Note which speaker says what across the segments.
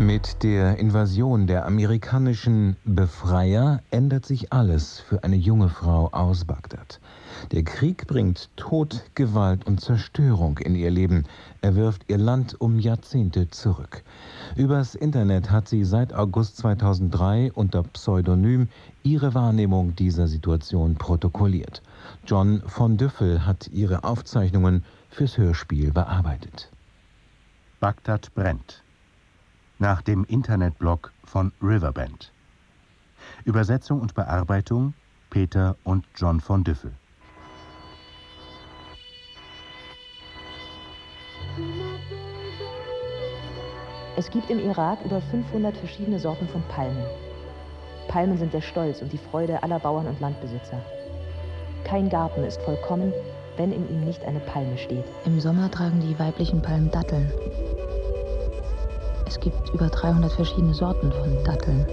Speaker 1: Mit der Invasion der amerikanischen Befreier ändert sich alles für eine junge Frau aus Bagdad. Der Krieg bringt Tod, Gewalt und Zerstörung in ihr Leben. Er wirft ihr Land um Jahrzehnte zurück. Übers Internet hat sie seit August 2003 unter Pseudonym ihre Wahrnehmung dieser Situation protokolliert. John von Düffel hat ihre Aufzeichnungen fürs Hörspiel bearbeitet.
Speaker 2: Bagdad brennt. Nach dem Internetblog von Riverbend. Übersetzung und Bearbeitung Peter und John von Düffel.
Speaker 3: Es gibt im Irak über 500 verschiedene Sorten von Palmen. Palmen sind der Stolz und die Freude aller Bauern und Landbesitzer. Kein Garten ist vollkommen, wenn in ihm nicht eine Palme steht.
Speaker 4: Im Sommer tragen die weiblichen Palmen Datteln. Es gibt über 300 verschiedene Sorten von Datteln.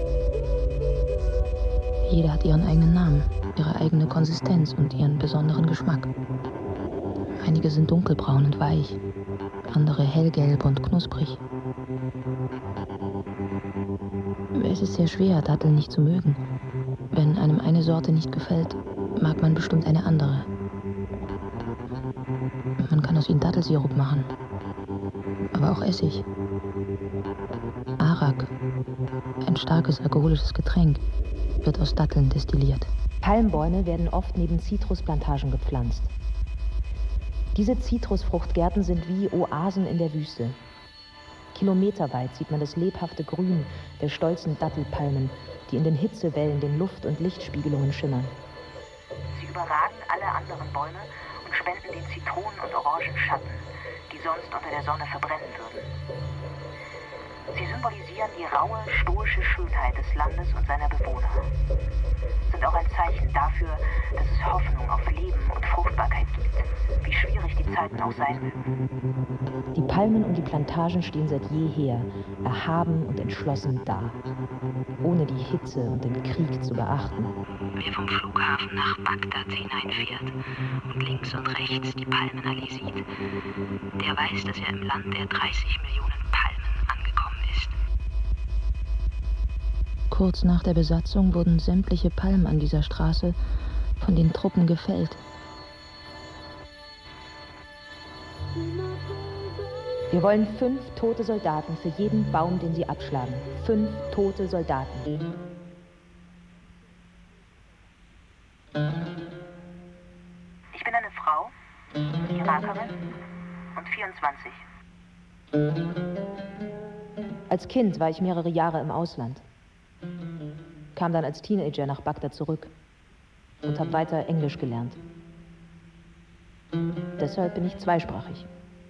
Speaker 4: Jede hat ihren eigenen Namen, ihre eigene Konsistenz und ihren besonderen Geschmack. Einige sind dunkelbraun und weich, andere hellgelb und knusprig. Es ist sehr schwer, Datteln nicht zu mögen. Wenn einem eine Sorte nicht gefällt, mag man bestimmt eine andere. Man kann aus ihnen Dattelsirup machen, aber auch Essig. Arak, ein starkes alkoholisches Getränk, wird aus Datteln destilliert.
Speaker 3: Palmbäume werden oft neben Zitrusplantagen gepflanzt. Diese Zitrusfruchtgärten sind wie Oasen in der Wüste. Kilometerweit sieht man das lebhafte Grün der stolzen Dattelpalmen, die in den Hitzewellen den Luft- und Lichtspiegelungen schimmern.
Speaker 5: Sie überragen alle anderen Bäume und spenden den Zitronen und Orangen Schatten, die sonst unter der Sonne verbrennen würden. Sie symbolisieren die raue, stoische Schönheit des Landes und seiner Bewohner. Sind auch ein Zeichen dafür, dass es Hoffnung auf Leben und Fruchtbarkeit gibt, wie schwierig die Zeiten auch sein mögen.
Speaker 3: Die Palmen und die Plantagen stehen seit jeher, erhaben und entschlossen da, ohne die Hitze und den Krieg zu beachten.
Speaker 6: Wer vom Flughafen nach Bagdad hineinfährt und links und rechts die Palmenallee sieht, der weiß, dass er im Land der 30 Millionen Palmen angekommen ist.
Speaker 4: Kurz nach der Besatzung wurden sämtliche Palmen an dieser Straße von den Truppen gefällt.
Speaker 3: Wir wollen 5 tote Soldaten für jeden Baum, den sie abschlagen. 5 tote Soldaten.
Speaker 5: Ich bin eine Frau, Irakerin und 24.
Speaker 3: Als Kind war ich mehrere Jahre im Ausland. Kam dann als Teenager nach Bagdad zurück und habe weiter Englisch gelernt. Deshalb bin ich zweisprachig.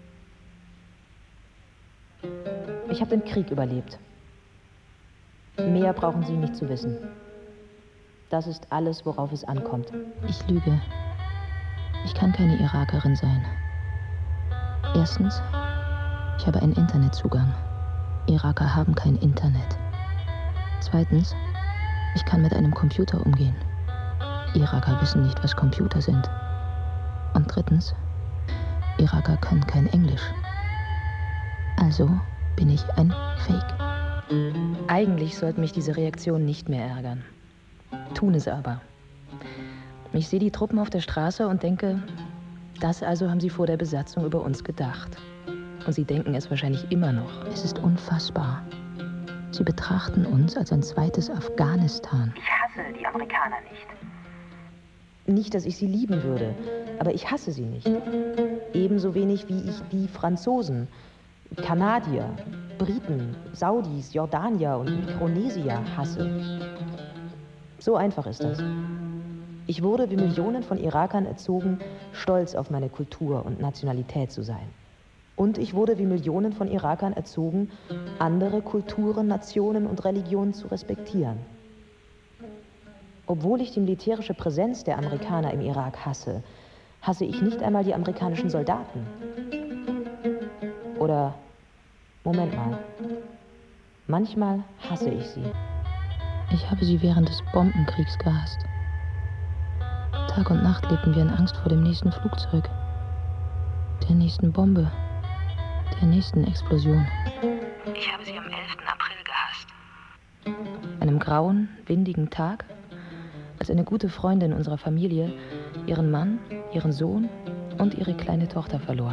Speaker 3: Ich habe den Krieg überlebt. Mehr brauchen Sie nicht zu wissen. Das ist alles, worauf es ankommt.
Speaker 4: Ich lüge. Ich kann keine Irakerin sein. Erstens, ich habe einen Internetzugang. Iraker haben kein Internet. Zweitens, ich kann mit einem Computer umgehen. Iraker wissen nicht, was Computer sind. Und drittens, Iraker können kein Englisch. Also bin ich ein Fake.
Speaker 3: Eigentlich sollte mich diese Reaktion nicht mehr ärgern. Tun es aber. Ich sehe die Truppen auf der Straße und denke, das also haben sie vor der Besatzung über uns gedacht. Und sie denken es wahrscheinlich immer noch.
Speaker 4: Es ist unfassbar. Sie betrachten uns als ein zweites Afghanistan.
Speaker 5: Ich hasse die Amerikaner nicht.
Speaker 3: Nicht, dass ich sie lieben würde, aber ich hasse sie nicht. Ebenso wenig wie ich die Franzosen, Kanadier, Briten, Saudis, Jordanier und Mikronesier hasse. So einfach ist das. Ich wurde wie Millionen von Irakern erzogen, stolz auf meine Kultur und Nationalität zu sein. Und ich wurde wie Millionen von Irakern erzogen, andere Kulturen, Nationen und Religionen zu respektieren. Obwohl ich die militärische Präsenz der Amerikaner im Irak hasse, hasse ich nicht einmal die amerikanischen Soldaten. Oder, Moment mal, manchmal hasse ich sie.
Speaker 4: Ich habe sie während des Bombenkriegs gehasst. Tag und Nacht lebten wir in Angst vor dem nächsten Flugzeug, der nächsten Bombe, der nächsten Explosion.
Speaker 6: Ich habe sie am 11. April April gehasst.
Speaker 4: Einem grauen, windigen Tag, als eine gute Freundin unserer Familie ihren Mann, ihren Sohn und ihre kleine Tochter verlor.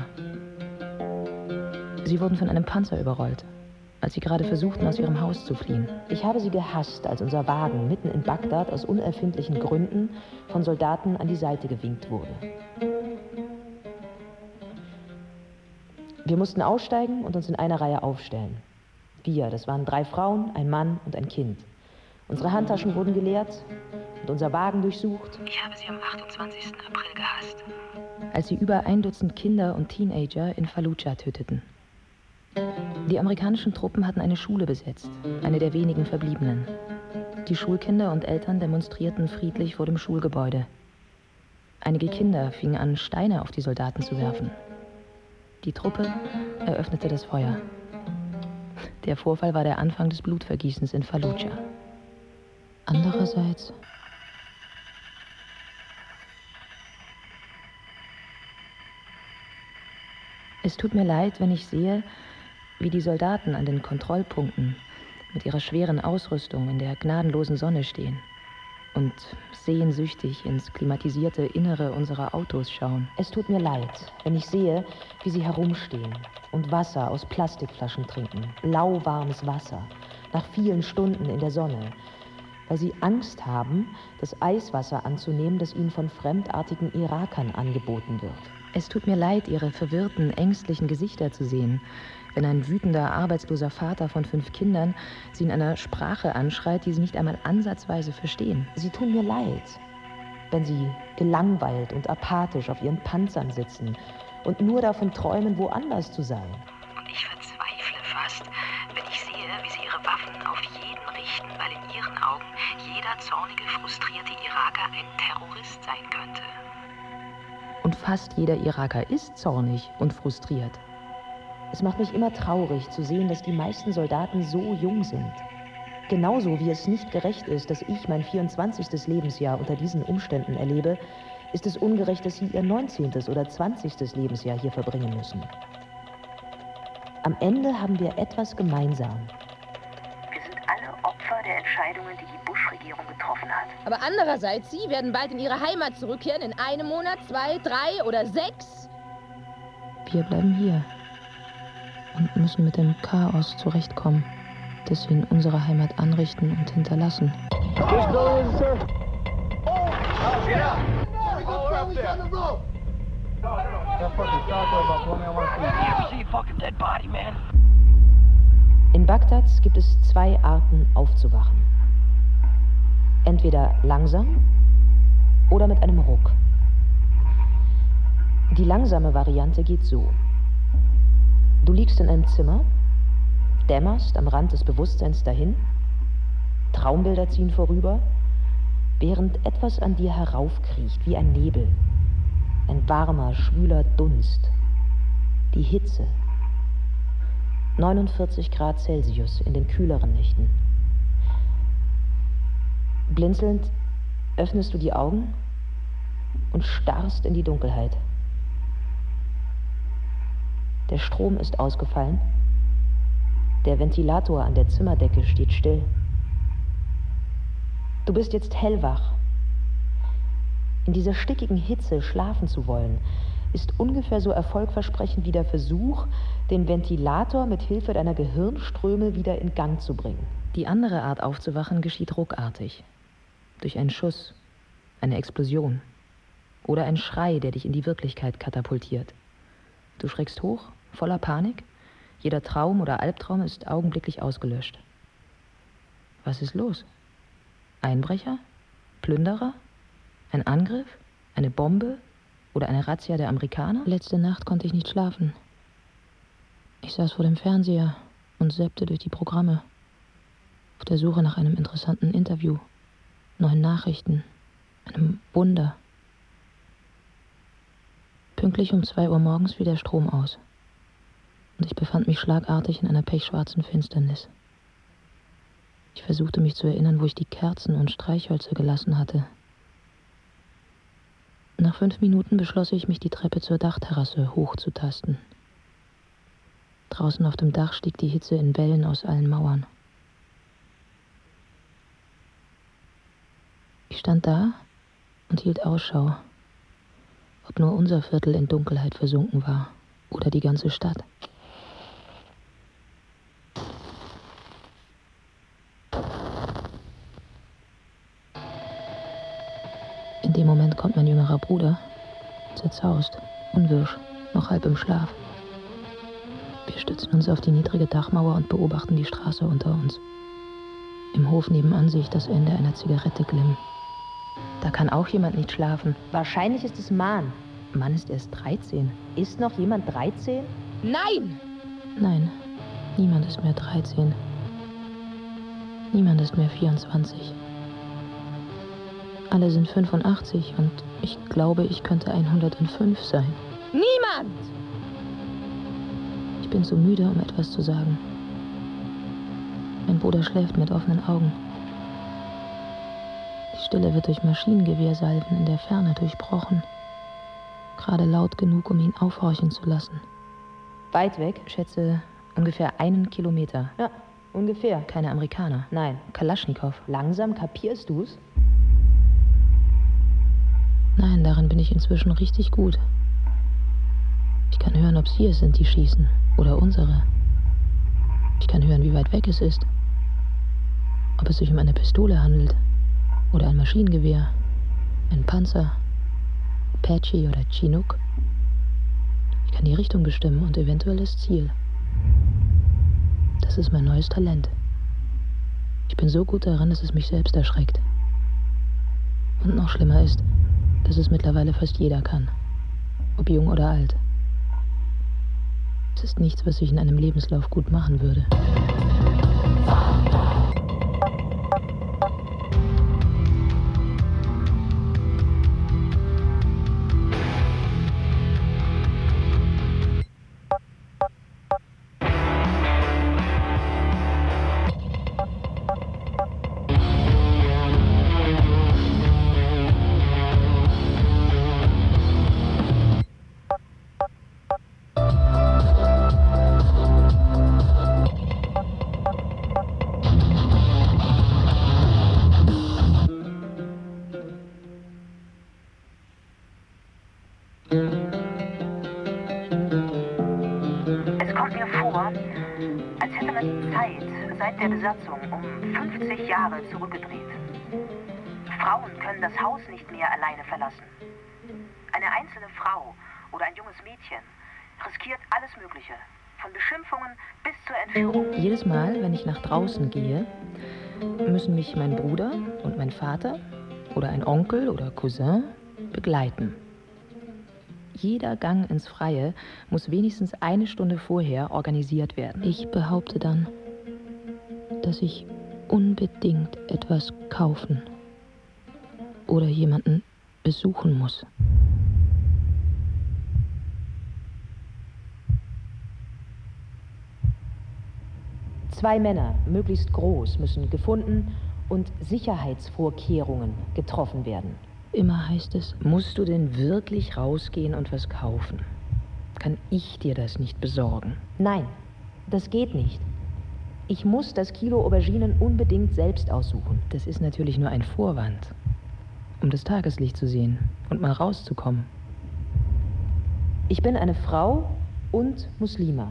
Speaker 4: Sie wurden von einem Panzer überrollt, als sie gerade versuchten, aus ihrem Haus zu fliehen.
Speaker 3: Ich habe sie gehasst, als unser Wagen mitten in Bagdad aus unerfindlichen Gründen von Soldaten an die Seite gewinkt wurde. Wir mussten aussteigen und uns in einer Reihe aufstellen. Wir, das waren 3 Frauen, ein Mann und ein Kind. Unsere Handtaschen wurden geleert und unser Wagen durchsucht.
Speaker 6: Ich habe sie am 28. April gehasst.
Speaker 4: Als sie über 1 Dutzend Kinder und Teenager in Fallujah töteten. Die amerikanischen Truppen hatten eine Schule besetzt, eine der wenigen verbliebenen. Die Schulkinder und Eltern demonstrierten friedlich vor dem Schulgebäude. Einige Kinder fingen an, Steine auf die Soldaten zu werfen. Die Truppe eröffnete das Feuer. Der Vorfall war der Anfang des Blutvergießens in Fallujah. Andererseits... Es tut mir leid, wenn ich sehe, wie die Soldaten an den Kontrollpunkten mit ihrer schweren Ausrüstung in der gnadenlosen Sonne stehen und sehnsüchtig ins klimatisierte Innere unserer Autos schauen.
Speaker 3: Es tut mir leid, wenn ich sehe, wie sie herumstehen und Wasser aus Plastikflaschen trinken, lauwarmes Wasser, nach vielen Stunden in der Sonne, weil sie Angst haben, das Eiswasser anzunehmen, das ihnen von fremdartigen Irakern angeboten wird.
Speaker 4: Es tut mir leid, ihre verwirrten, ängstlichen Gesichter zu sehen, wenn ein wütender, arbeitsloser Vater von 5 Kindern sie in einer Sprache anschreit, die sie nicht einmal ansatzweise verstehen.
Speaker 3: Sie tun mir leid, wenn sie gelangweilt und apathisch auf ihren Panzern sitzen und nur davon träumen, woanders zu sein.
Speaker 6: Und ich verzweifle fast, wenn ich sehe, wie sie ihre Waffen auf jeden richten, weil in ihren Augen jeder zornige, frustrierte Iraker ein Terrorist sein könnte.
Speaker 4: Und fast jeder Iraker ist zornig und frustriert.
Speaker 3: Es macht mich immer traurig zu sehen, dass die meisten Soldaten so jung sind. Genauso wie es nicht gerecht ist, dass ich mein 24. Lebensjahr unter diesen Umständen erlebe, ist es ungerecht, dass sie ihr 19. oder 20. Lebensjahr hier verbringen müssen. Am Ende haben wir etwas gemeinsam.
Speaker 5: Wir sind alle Opfer der Entscheidungen, die die Bush-Regierung getroffen hat.
Speaker 7: Aber andererseits, Sie werden bald in Ihre Heimat zurückkehren, in 1 Monat, 2, 3 oder 6.
Speaker 4: Wir bleiben hier und müssen mit dem Chaos zurechtkommen, das sie in unserer Heimat anrichten und hinterlassen.
Speaker 3: In Bagdad gibt es 2 Arten aufzuwachen. Entweder langsam oder mit einem Ruck. Die langsame Variante geht so. Du liegst in einem Zimmer, dämmerst am Rand des Bewusstseins dahin, Traumbilder ziehen vorüber, während etwas an dir heraufkriecht wie ein Nebel. Ein warmer, schwüler Dunst. Die Hitze. 49 Grad Celsius in den kühleren Nächten. Blinzelnd öffnest du die Augen und starrst in die Dunkelheit. Der Strom ist ausgefallen. Der Ventilator an der Zimmerdecke steht still. Du bist jetzt hellwach. In dieser stickigen Hitze schlafen zu wollen, ist ungefähr so erfolgversprechend wie der Versuch, den Ventilator mit Hilfe deiner Gehirnströme wieder in Gang zu bringen.
Speaker 4: Die andere Art aufzuwachen geschieht ruckartig. Durch einen Schuss, eine Explosion oder ein Schrei, der dich in die Wirklichkeit katapultiert. Du schreckst hoch, voller Panik. Jeder Traum oder Albtraum ist augenblicklich ausgelöscht. Was ist los? Einbrecher? Plünderer? Ein Angriff? Eine Bombe? Oder eine Razzia der Amerikaner? Letzte Nacht konnte ich nicht schlafen. Ich saß vor dem Fernseher und zappte durch die Programme. Auf der Suche nach einem interessanten Interview, neuen Nachrichten, einem Wunder. Pünktlich um 2 Uhr morgens fiel der Strom aus. Und ich befand mich schlagartig in einer pechschwarzen Finsternis. Ich versuchte mich zu erinnern, wo ich die Kerzen und Streichhölzer gelassen hatte. Nach 5 Minuten beschloss ich, mich die Treppe zur Dachterrasse hochzutasten. Draußen auf dem Dach stieg die Hitze in Wellen aus allen Mauern. stand da und hielt Ausschau, ob nur unser Viertel in Dunkelheit versunken war oder die ganze Stadt. In dem Moment kommt mein jüngerer Bruder, zerzaust, unwirsch, noch halb im Schlaf. Wir stützen uns auf die niedrige Dachmauer und beobachten die Straße unter uns. Im Hof nebenan sehe ich das Ende einer Zigarette glimmen.
Speaker 3: Da kann auch jemand nicht schlafen. Wahrscheinlich ist es Mann. Mann ist erst 13. Ist noch jemand 13?
Speaker 7: Nein!
Speaker 4: Nein, niemand ist mehr 13. Niemand ist mehr 24. Alle sind 85 und ich glaube, ich könnte 105 sein.
Speaker 7: Niemand!
Speaker 4: Ich bin zu müde, um etwas zu sagen. Mein Bruder schläft mit offenen Augen. Die Stille wird durch Maschinengewehrsalven in der Ferne durchbrochen. Gerade laut genug, um ihn aufhorchen zu lassen.
Speaker 3: Weit weg, schätze ungefähr 1 Kilometer. Ja, ungefähr.
Speaker 4: Keine Amerikaner.
Speaker 3: Nein.
Speaker 4: Kalaschnikow.
Speaker 3: Langsam kapierst du's?
Speaker 4: Nein, darin bin ich inzwischen richtig gut. Ich kann hören, ob sie es sind, die schießen. Oder unsere. Ich kann hören, wie weit weg es ist. Ob es sich um eine Pistole handelt. Oder ein Maschinengewehr. Ein Panzer. Apache oder Chinook. Ich kann die Richtung bestimmen und eventuell das Ziel. Das ist mein neues Talent. Ich bin so gut darin, dass es mich selbst erschreckt. Und noch schlimmer ist, dass es mittlerweile fast jeder kann. Ob jung oder alt. Es ist nichts, was ich in einem Lebenslauf gut machen würde.
Speaker 5: Es kommt mir vor, als hätte man die Zeit seit der Besatzung um 50 Jahre zurückgedreht. Frauen können das Haus nicht mehr alleine verlassen. Eine einzelne Frau oder ein junges Mädchen riskiert alles Mögliche, von Beschimpfungen bis zur Entführung.
Speaker 3: Jedes Mal, wenn ich nach draußen gehe, müssen mich mein Bruder und mein Vater oder ein Onkel oder Cousin begleiten. Jeder Gang ins Freie muss wenigstens 1 Stunde vorher organisiert werden.
Speaker 4: Ich behaupte dann, dass ich unbedingt etwas kaufen oder jemanden besuchen muss.
Speaker 3: Zwei Männer, möglichst groß, müssen gefunden und Sicherheitsvorkehrungen getroffen werden.
Speaker 4: Immer heißt es,
Speaker 3: Musst du denn wirklich rausgehen und was kaufen? Kann ich dir das nicht besorgen? Nein, das geht nicht. Ich muss das Kilo Auberginen unbedingt selbst aussuchen. Das ist natürlich nur ein Vorwand, um das Tageslicht zu sehen und mal rauszukommen. Ich bin eine Frau und Muslima.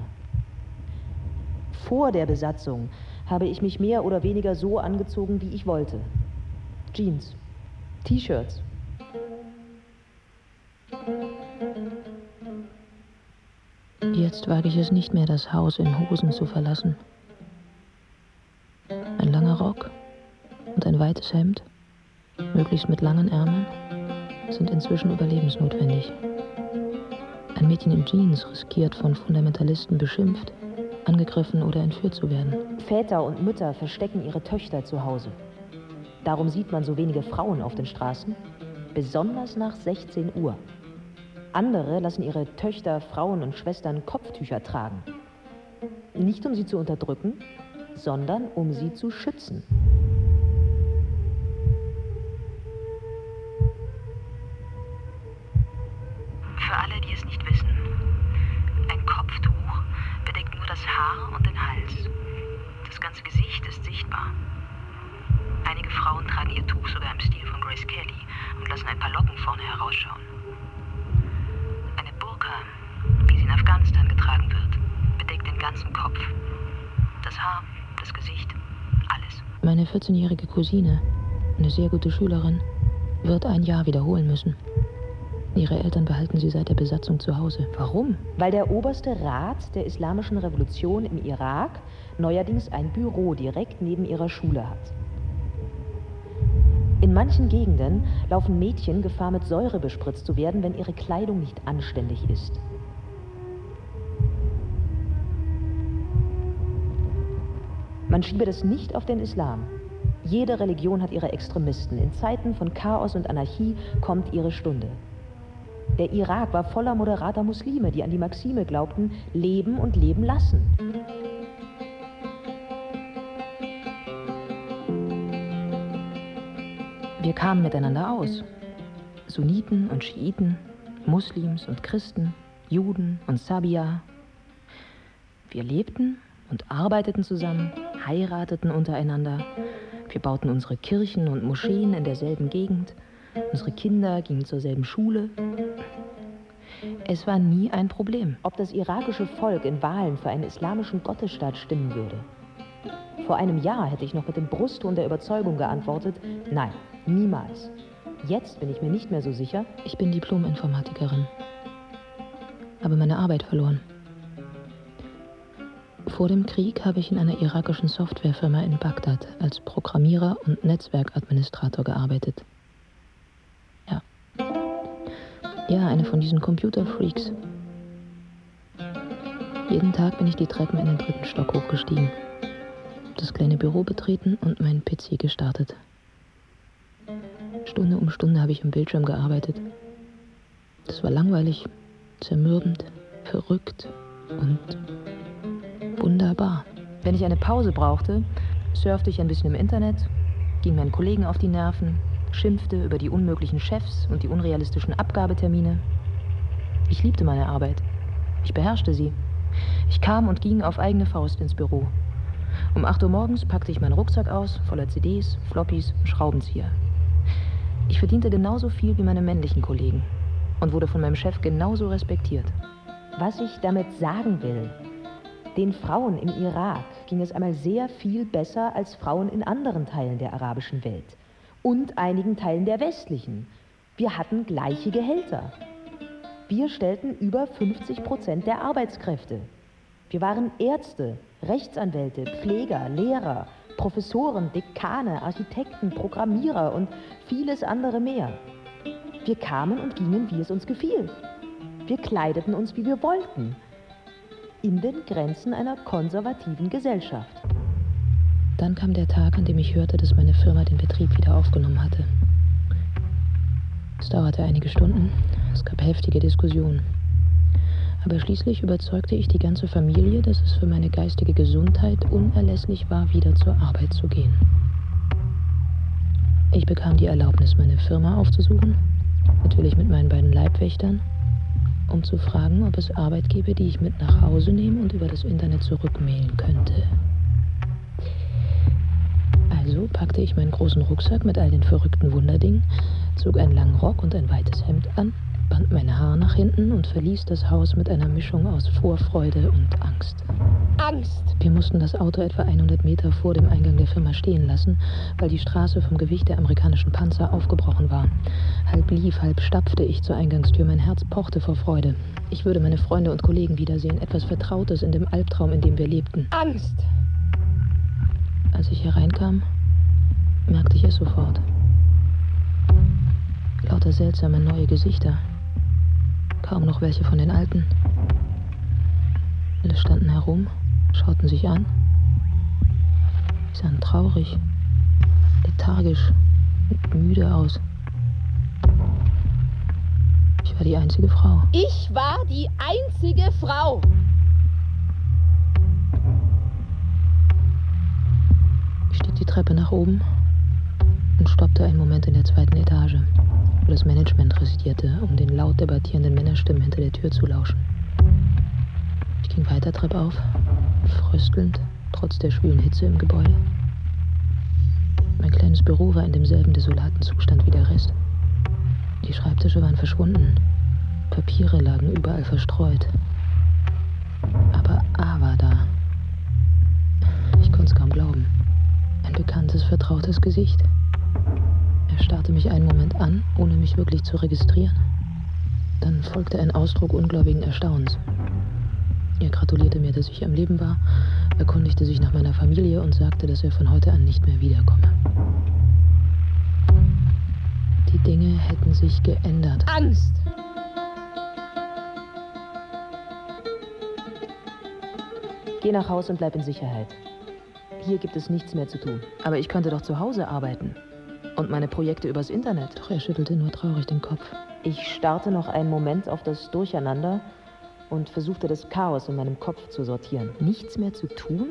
Speaker 3: Vor der Besatzung habe ich mich mehr oder weniger so angezogen, wie ich wollte. Jeans, T-Shirts.
Speaker 4: Jetzt wage ich es nicht mehr, das Haus in Hosen zu verlassen. Ein langer Rock und ein weites Hemd, möglichst mit langen Ärmeln, sind inzwischen überlebensnotwendig. Ein Mädchen in Jeans riskiert, von Fundamentalisten beschimpft, angegriffen oder entführt zu werden.
Speaker 3: Väter und Mütter verstecken ihre Töchter zu Hause. Darum sieht man so wenige Frauen auf den Straßen, besonders nach 16 Uhr. Andere lassen ihre Töchter, Frauen und Schwestern Kopftücher tragen. Nicht um sie zu unterdrücken, sondern um sie zu schützen.
Speaker 6: Für alle, die es nicht wissen, ein Kopftuch bedeckt nur das Haar und den Hals. Das ganze Gesicht ist sichtbar. Einige Frauen tragen ihr Tuch sogar im Stil von Grace Kelly und lassen ein paar Locken vorne herausschauen. Eine Burka, wie sie in Afghanistan getragen wird, bedeckt den ganzen Kopf. Das Haar, das Gesicht, alles.
Speaker 4: Meine 14-jährige Cousine, eine sehr gute Schülerin, wird ein Jahr wiederholen müssen. Ihre Eltern behalten sie seit der Besatzung zu Hause.
Speaker 3: Warum? Weil der oberste Rat der Islamischen Revolution im Irak neuerdings ein Büro direkt neben ihrer Schule hat. In manchen Gegenden laufen Mädchen Gefahr, mit Säure bespritzt zu werden, wenn ihre Kleidung nicht anständig ist. Man schiebe das nicht auf den Islam. Jede Religion hat ihre Extremisten. In Zeiten von Chaos und Anarchie kommt ihre Stunde. Der Irak war voller moderater Muslime, die an die Maxime glaubten, leben und leben lassen. Wir kamen miteinander aus. Sunniten und Schiiten, Muslims und Christen, Juden und Sabia. Wir lebten und arbeiteten zusammen, heirateten untereinander. Wir bauten unsere Kirchen und Moscheen in derselben Gegend. Unsere Kinder gingen zur selben Schule. Es war nie ein Problem, ob das irakische Volk in Wahlen für einen islamischen Gottesstaat stimmen würde. Vor einem Jahr hätte ich noch mit dem Brustton der Überzeugung geantwortet, nein, niemals. Jetzt bin ich mir nicht mehr so sicher.
Speaker 4: Ich bin Diplom-Informatikerin, habe meine Arbeit verloren. Vor dem Krieg habe ich in einer irakischen Softwarefirma in Bagdad als Programmierer und Netzwerkadministrator gearbeitet. Ja, eine von diesen Computerfreaks. Jeden Tag bin ich die Treppen in den 3. Stock hochgestiegen, das kleine Büro betreten und meinen PC gestartet. Stunde um Stunde habe ich am Bildschirm gearbeitet. Das war langweilig, zermürbend, verrückt und wunderbar.
Speaker 3: Wenn ich eine Pause brauchte, surfte ich ein bisschen im Internet, ging meinen Kollegen auf die Nerven, schimpfte über die unmöglichen Chefs und die unrealistischen Abgabetermine. Ich liebte meine Arbeit. Ich beherrschte sie. Ich kam und ging auf eigene Faust ins Büro. Um 8 Uhr morgens packte ich meinen Rucksack aus, voller CDs, Floppies, Schraubenzieher. Ich verdiente genauso viel wie meine männlichen Kollegen und wurde von meinem Chef genauso respektiert. Was ich damit sagen will, den Frauen im Irak ging es einmal sehr viel besser als Frauen in anderen Teilen der arabischen Welt. Und einigen Teilen der westlichen. Wir hatten gleiche Gehälter. Wir stellten über 50% der Arbeitskräfte. Wir waren Ärzte, Rechtsanwälte, Pfleger, Lehrer, Professoren, Dekane, Architekten, Programmierer und vieles andere mehr. Wir kamen und gingen, wie es uns gefiel. Wir kleideten uns, wie wir wollten. In den Grenzen einer konservativen Gesellschaft.
Speaker 4: Dann kam der Tag, an dem ich hörte, dass meine Firma den Betrieb wieder aufgenommen hatte. Es dauerte einige Stunden, es gab heftige Diskussionen. Aber schließlich überzeugte ich die ganze Familie, dass es für meine geistige Gesundheit unerlässlich war, wieder zur Arbeit zu gehen. Ich bekam die Erlaubnis, meine Firma aufzusuchen, natürlich mit meinen beiden Leibwächtern, um zu fragen, ob es Arbeit gäbe, die ich mit nach Hause nehmen und über das Internet zurückmailen könnte. Also packte ich meinen großen Rucksack mit all den verrückten Wunderdingen, zog einen langen Rock und ein weites Hemd an, band mein Haar nach hinten und verließ das Haus mit einer Mischung aus Vorfreude und Angst.
Speaker 7: Angst!
Speaker 4: Wir mussten das Auto etwa 100 Meter vor dem Eingang der Firma stehen lassen, weil die Straße vom Gewicht der amerikanischen Panzer aufgebrochen war. Halb lief, halb stapfte ich zur Eingangstür, mein Herz pochte vor Freude. Ich würde meine Freunde und Kollegen wiedersehen, etwas Vertrautes in dem Albtraum, in dem wir lebten.
Speaker 7: Angst!
Speaker 4: Als ich hereinkam, merkte ich es sofort. Lauter seltsame neue Gesichter. Kaum noch welche von den alten. Alle standen herum, schauten sich an. Sie sahen traurig, lethargisch und müde aus. Ich war die einzige Frau.
Speaker 7: Ich war die einzige Frau!
Speaker 4: Ich stieg die Treppe nach oben und stoppte einen Moment in der 2. Etage, wo das Management residierte, um den laut debattierenden Männerstimmen hinter der Tür zu lauschen. Ich ging weiter treppauf, fröstelnd, trotz der schwülen Hitze im Gebäude. Mein kleines Büro war in demselben desolaten Zustand wie der Rest. Die Schreibtische waren verschwunden. Papiere lagen überall verstreut. Aber A war da. Ich konnte es kaum glauben. Ein bekanntes, vertrautes Gesicht. Er starrte mich einen Moment an, ohne mich wirklich zu registrieren. Dann folgte ein Ausdruck ungläubigen Erstaunens. Er gratulierte mir, dass ich am Leben war, erkundigte sich nach meiner Familie und sagte, dass er von heute an nicht mehr wiederkomme. Die Dinge hätten sich geändert.
Speaker 7: Angst!
Speaker 3: Geh nach Haus und bleib in Sicherheit. Hier gibt es nichts mehr zu tun. Aber ich könnte doch zu Hause arbeiten. Und meine Projekte übers Internet.
Speaker 4: Doch er schüttelte nur traurig den Kopf.
Speaker 3: Ich starrte noch einen Moment auf das Durcheinander und versuchte, das Chaos in meinem Kopf zu sortieren. Nichts mehr zu tun?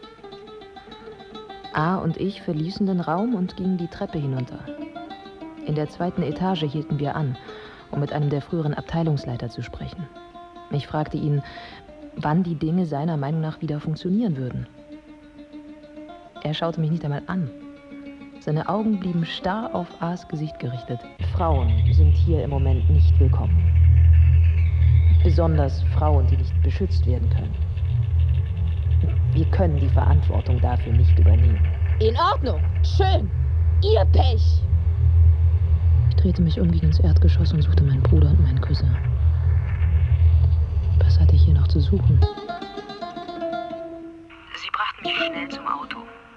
Speaker 3: A und ich verließen den Raum und gingen die Treppe hinunter. In der 2. Etage hielten wir an, um mit einem der früheren Abteilungsleiter zu sprechen. Ich fragte ihn, wann die Dinge seiner Meinung nach wieder funktionieren würden. Er schaute mich nicht einmal an. Seine Augen blieben starr auf A's Gesicht gerichtet. Frauen sind hier im Moment nicht willkommen. Besonders Frauen, die nicht beschützt werden können. Wir können die Verantwortung dafür nicht übernehmen.
Speaker 7: In Ordnung. Schön. Ihr Pech.
Speaker 4: Ich drehte mich um, ging ins Erdgeschoss und suchte meinen Bruder und meinen Cousin. Was hatte ich hier noch zu suchen?
Speaker 6: Sie brachten mich schnell zum Auto.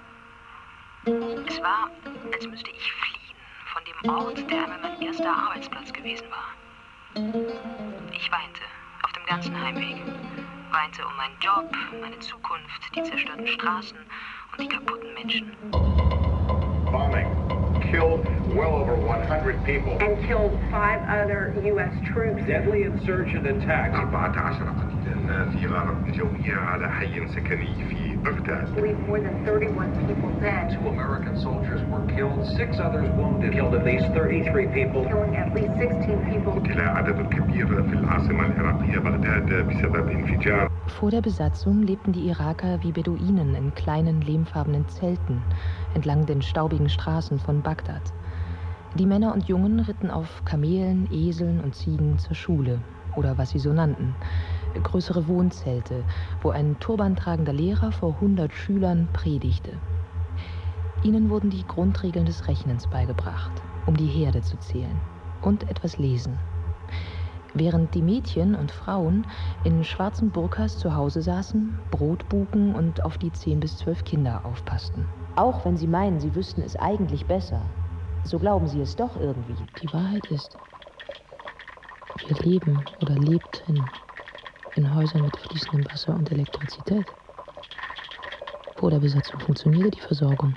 Speaker 6: Es war, als müsste ich fliehen von dem Ort, der einmal mein erster Arbeitsplatz gewesen war. Ich weinte auf dem ganzen Heimweg. Weinte um meinen Job, meine Zukunft, die zerstörten Straßen und die kaputten Menschen.
Speaker 8: Bombing killed well over 100 people
Speaker 9: and killed 5 other U.S. troops.
Speaker 8: Deadly insurgent attacks.
Speaker 10: 14 قتيلا في غارة جوية على حي سكني في بغداد.
Speaker 9: We believe more than 31 people dead.
Speaker 8: 2 American soldiers were killed, 6 others wounded. Killed at least 33 people.
Speaker 9: Killing at least 16 people.
Speaker 10: قتل عدد كبير في العاصمة العراقية بغداد بسبب انفجار.
Speaker 3: Vor der Besatzung lebten die Iraker wie Beduinen in kleinen lehmfarbenen Zelten entlang den staubigen Straßen von Bagdad. Die Männer und Jungen ritten auf Kamelen, Eseln und Ziegen zur Schule oder was sie so nannten, größere Wohnzelte, wo ein turbantragender Lehrer vor 100 Schülern predigte. Ihnen wurden die Grundregeln des Rechnens beigebracht, um die Herde zu zählen und etwas lesen. Während die Mädchen und Frauen in schwarzen Burkas zu Hause saßen, Brot buken und auf die 10 bis 12 Kinder aufpassten. Auch wenn sie meinen, sie wüssten es eigentlich besser, so glauben sie es doch irgendwie.
Speaker 4: Die Wahrheit ist, wir leben oder lebten in Häusern mit fließendem Wasser und Elektrizität. Vor der Besatzung funktionierte die Versorgung.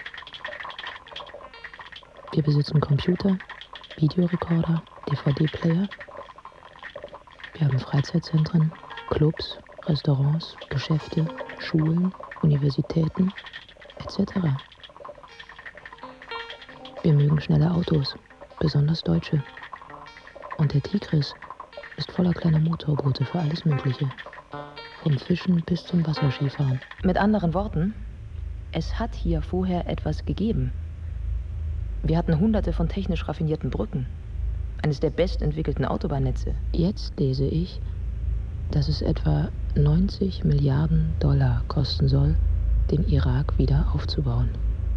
Speaker 4: Wir besitzen Computer, Videorekorder, DVD-Player. Wir haben Freizeitzentren, Clubs, Restaurants, Geschäfte, Schulen, Universitäten, etc. Wir mögen schnelle Autos, besonders deutsche. Und der Tigris ist voller kleiner Motorboote für alles Mögliche. Vom Fischen bis zum Wasserskifahren.
Speaker 3: Mit anderen Worten, es hat hier vorher etwas gegeben. Wir hatten hunderte von technisch raffinierten Brücken. Eines der bestentwickelten Autobahnnetze.
Speaker 4: Jetzt lese ich, dass es etwa 90 Milliarden Dollar kosten soll, den Irak wieder aufzubauen.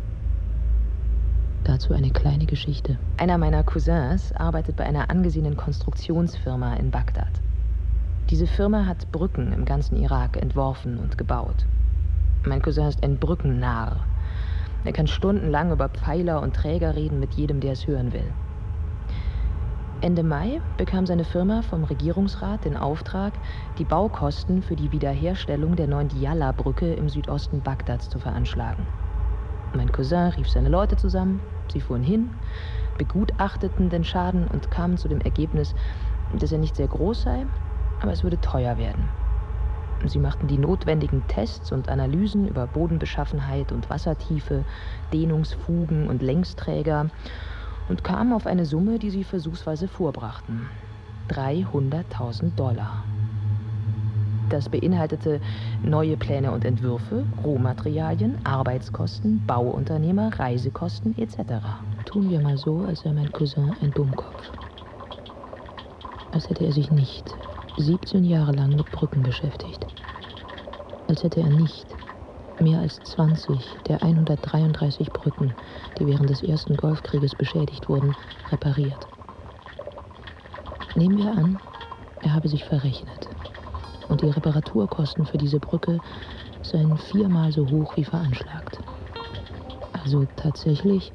Speaker 4: Dazu eine kleine Geschichte.
Speaker 3: Einer meiner Cousins arbeitet bei einer angesehenen Konstruktionsfirma in Bagdad. Diese Firma hat Brücken im ganzen Irak entworfen und gebaut. Mein Cousin ist ein Brückennarr. Er kann stundenlang über Pfeiler und Träger reden mit jedem, der es hören will. Ende Mai bekam seine Firma vom Regierungsrat den Auftrag, die Baukosten für die Wiederherstellung der neuen Diyala-Brücke im Südosten Bagdads zu veranschlagen. Mein Cousin rief seine Leute zusammen, sie fuhren hin, begutachteten den Schaden und kamen zu dem Ergebnis, dass er nicht sehr groß sei, aber es würde teuer werden. Sie machten die notwendigen Tests und Analysen über Bodenbeschaffenheit und Wassertiefe, Dehnungsfugen und Längsträger und kamen auf eine Summe, die sie versuchsweise vorbrachten. $300.000. Das beinhaltete neue Pläne und Entwürfe, Rohmaterialien, Arbeitskosten, Bauunternehmer, Reisekosten etc.
Speaker 4: Tun wir mal so, als sei mein Cousin ein Dummkopf. Als hätte er sich nicht 17 Jahre lang mit Brücken beschäftigt. Als hätte er nicht mehr als 20 der 133 Brücken, die während des ersten Golfkrieges beschädigt wurden, repariert. Nehmen wir an, er habe sich verrechnet. Und die Reparaturkosten für diese Brücke seien 4-mal so hoch wie veranschlagt. Also tatsächlich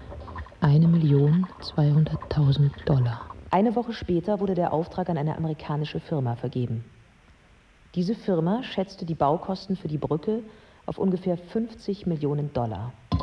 Speaker 4: 1.200.000 $.
Speaker 3: Eine Woche später wurde der Auftrag an eine amerikanische Firma vergeben. Diese Firma schätzte die Baukosten für die Brücke auf ungefähr 50 Millionen $.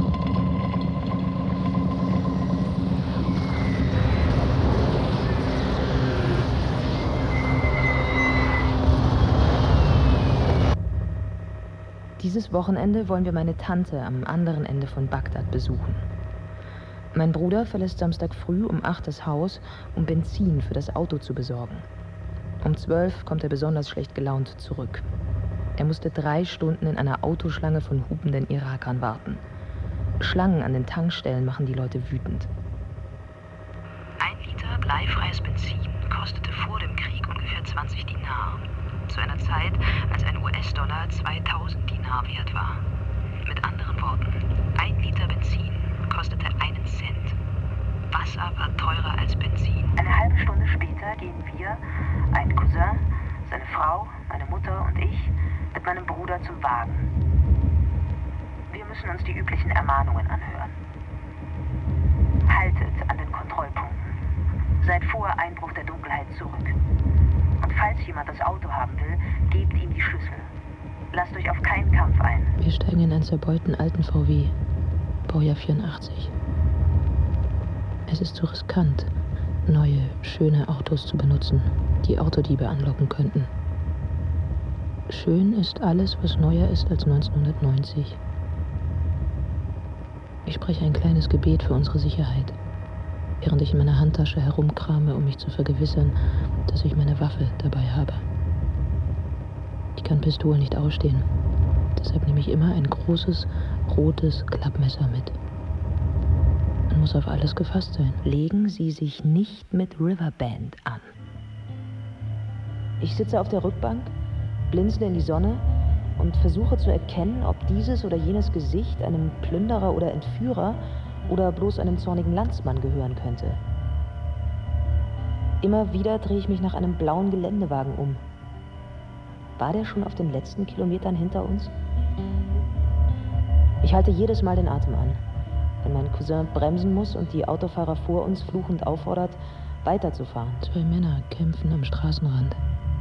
Speaker 3: Dieses Wochenende wollen wir meine Tante am anderen Ende von Bagdad besuchen. Mein Bruder verlässt Samstag früh um 8 das Haus, um Benzin für das Auto zu besorgen. Um 12 kommt er besonders schlecht gelaunt zurück. Er musste 3 Stunden in einer Autoschlange von hupenden Irakern warten. Schlangen an den Tankstellen machen die Leute wütend.
Speaker 6: 1 Liter bleifreies Benzin kostete vor dem Krieg ungefähr 20 Dinar. Zu einer Zeit, als ein US-Dollar 2000 Dinar wert war. Mit anderen Worten, 1 Liter Benzin kostete 1 Cent. Wasser war teurer als Benzin.
Speaker 5: Eine halbe Stunde später gehen wir, ein Cousin, seine Frau, meine Mutter und ich, mit meinem Bruder zum Wagen. Wir müssen uns die üblichen Ermahnungen anhören. Haltet an den Kontrollpunkten. Seid vor Einbruch der Dunkelheit zurück. Und falls jemand das Auto haben will, gebt ihm die Schlüssel. Lasst euch auf keinen Kampf ein.
Speaker 4: Wir steigen in einen zerbeulten alten VW, Baujahr 84. Es ist zu riskant, neue, schöne Autos zu benutzen, die Autodiebe anlocken könnten. Schön ist alles, was neuer ist als 1990. Ich spreche ein kleines Gebet für unsere Sicherheit, während ich in meiner Handtasche herumkrame, um mich zu vergewissern, dass ich meine Waffe dabei habe. Ich kann Pistolen nicht ausstehen, deshalb nehme ich immer ein großes, rotes Klappmesser mit. Man muss auf alles gefasst sein.
Speaker 3: Legen Sie sich nicht mit Riverbend an. Ich sitze auf der Rückbank, blinzle in die Sonne und versuche zu erkennen, ob dieses oder jenes Gesicht einem Plünderer oder Entführer oder bloß einem zornigen Landsmann gehören könnte. Immer wieder drehe ich mich nach einem blauen Geländewagen um. War der schon auf den letzten Kilometern hinter uns? Ich halte jedes Mal den Atem an, wenn mein Cousin bremsen muss und die Autofahrer vor uns fluchend auffordert, weiterzufahren.
Speaker 4: 2 Männer kämpfen am Straßenrand.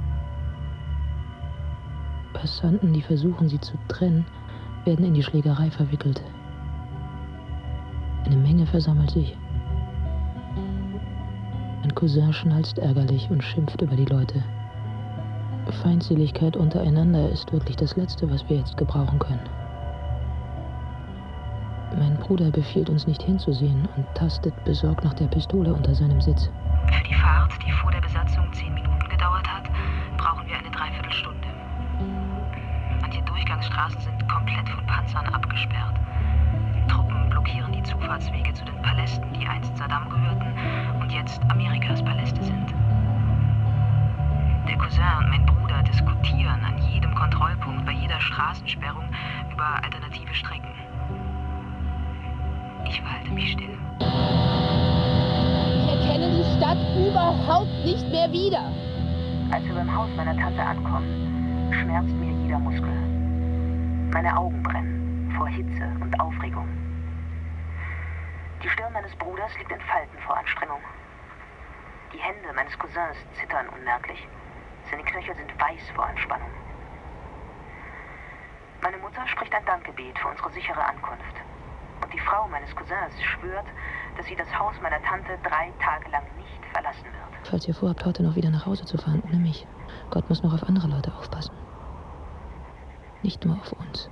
Speaker 4: Passanten, die versuchen, sie zu trennen, werden in die Schlägerei verwickelt. Eine Menge versammelt sich. Mein Cousin schnalzt ärgerlich und schimpft über die Leute. Feindseligkeit untereinander ist wirklich das Letzte, was wir jetzt gebrauchen können. Mein Bruder befiehlt uns nicht hinzusehen und tastet besorgt nach der Pistole unter seinem Sitz.
Speaker 6: Für die Fahrt, die vor der Besatzung 10 Minuten gedauert hat, brauchen wir eine Dreiviertelstunde. Manche Durchgangsstraßen sind komplett von Panzern abgesperrt. Truppen blockieren die Zufahrtswege zu den Palästen, die einst Saddam gehörten und jetzt Amerikas Paläste sind. Der Cousin und mein Bruder diskutieren an jedem Kontrollpunkt, bei jeder Straßensperrung über alternative Strecken. Ich verhalte mich still.
Speaker 7: Ich erkenne die Stadt überhaupt nicht mehr wieder.
Speaker 5: Als wir beim Haus meiner Tante ankommen, schmerzt mir jeder Muskel. Meine Augen brennen vor Hitze und Aufregung. Die Stirn meines Bruders liegt in Falten vor Anstrengung. Die Hände meines Cousins zittern unmerklich. Seine Knöchel sind weiß vor Anspannung. Meine Mutter spricht ein Dankgebet für unsere sichere Ankunft. Und die Frau meines Cousins schwört, dass sie das Haus meiner Tante 3 Tage lang nicht verlassen wird.
Speaker 4: Falls ihr vorhabt, heute noch wieder nach Hause zu fahren, ohne mich. Gott muss noch auf andere Leute aufpassen. Nicht nur auf uns.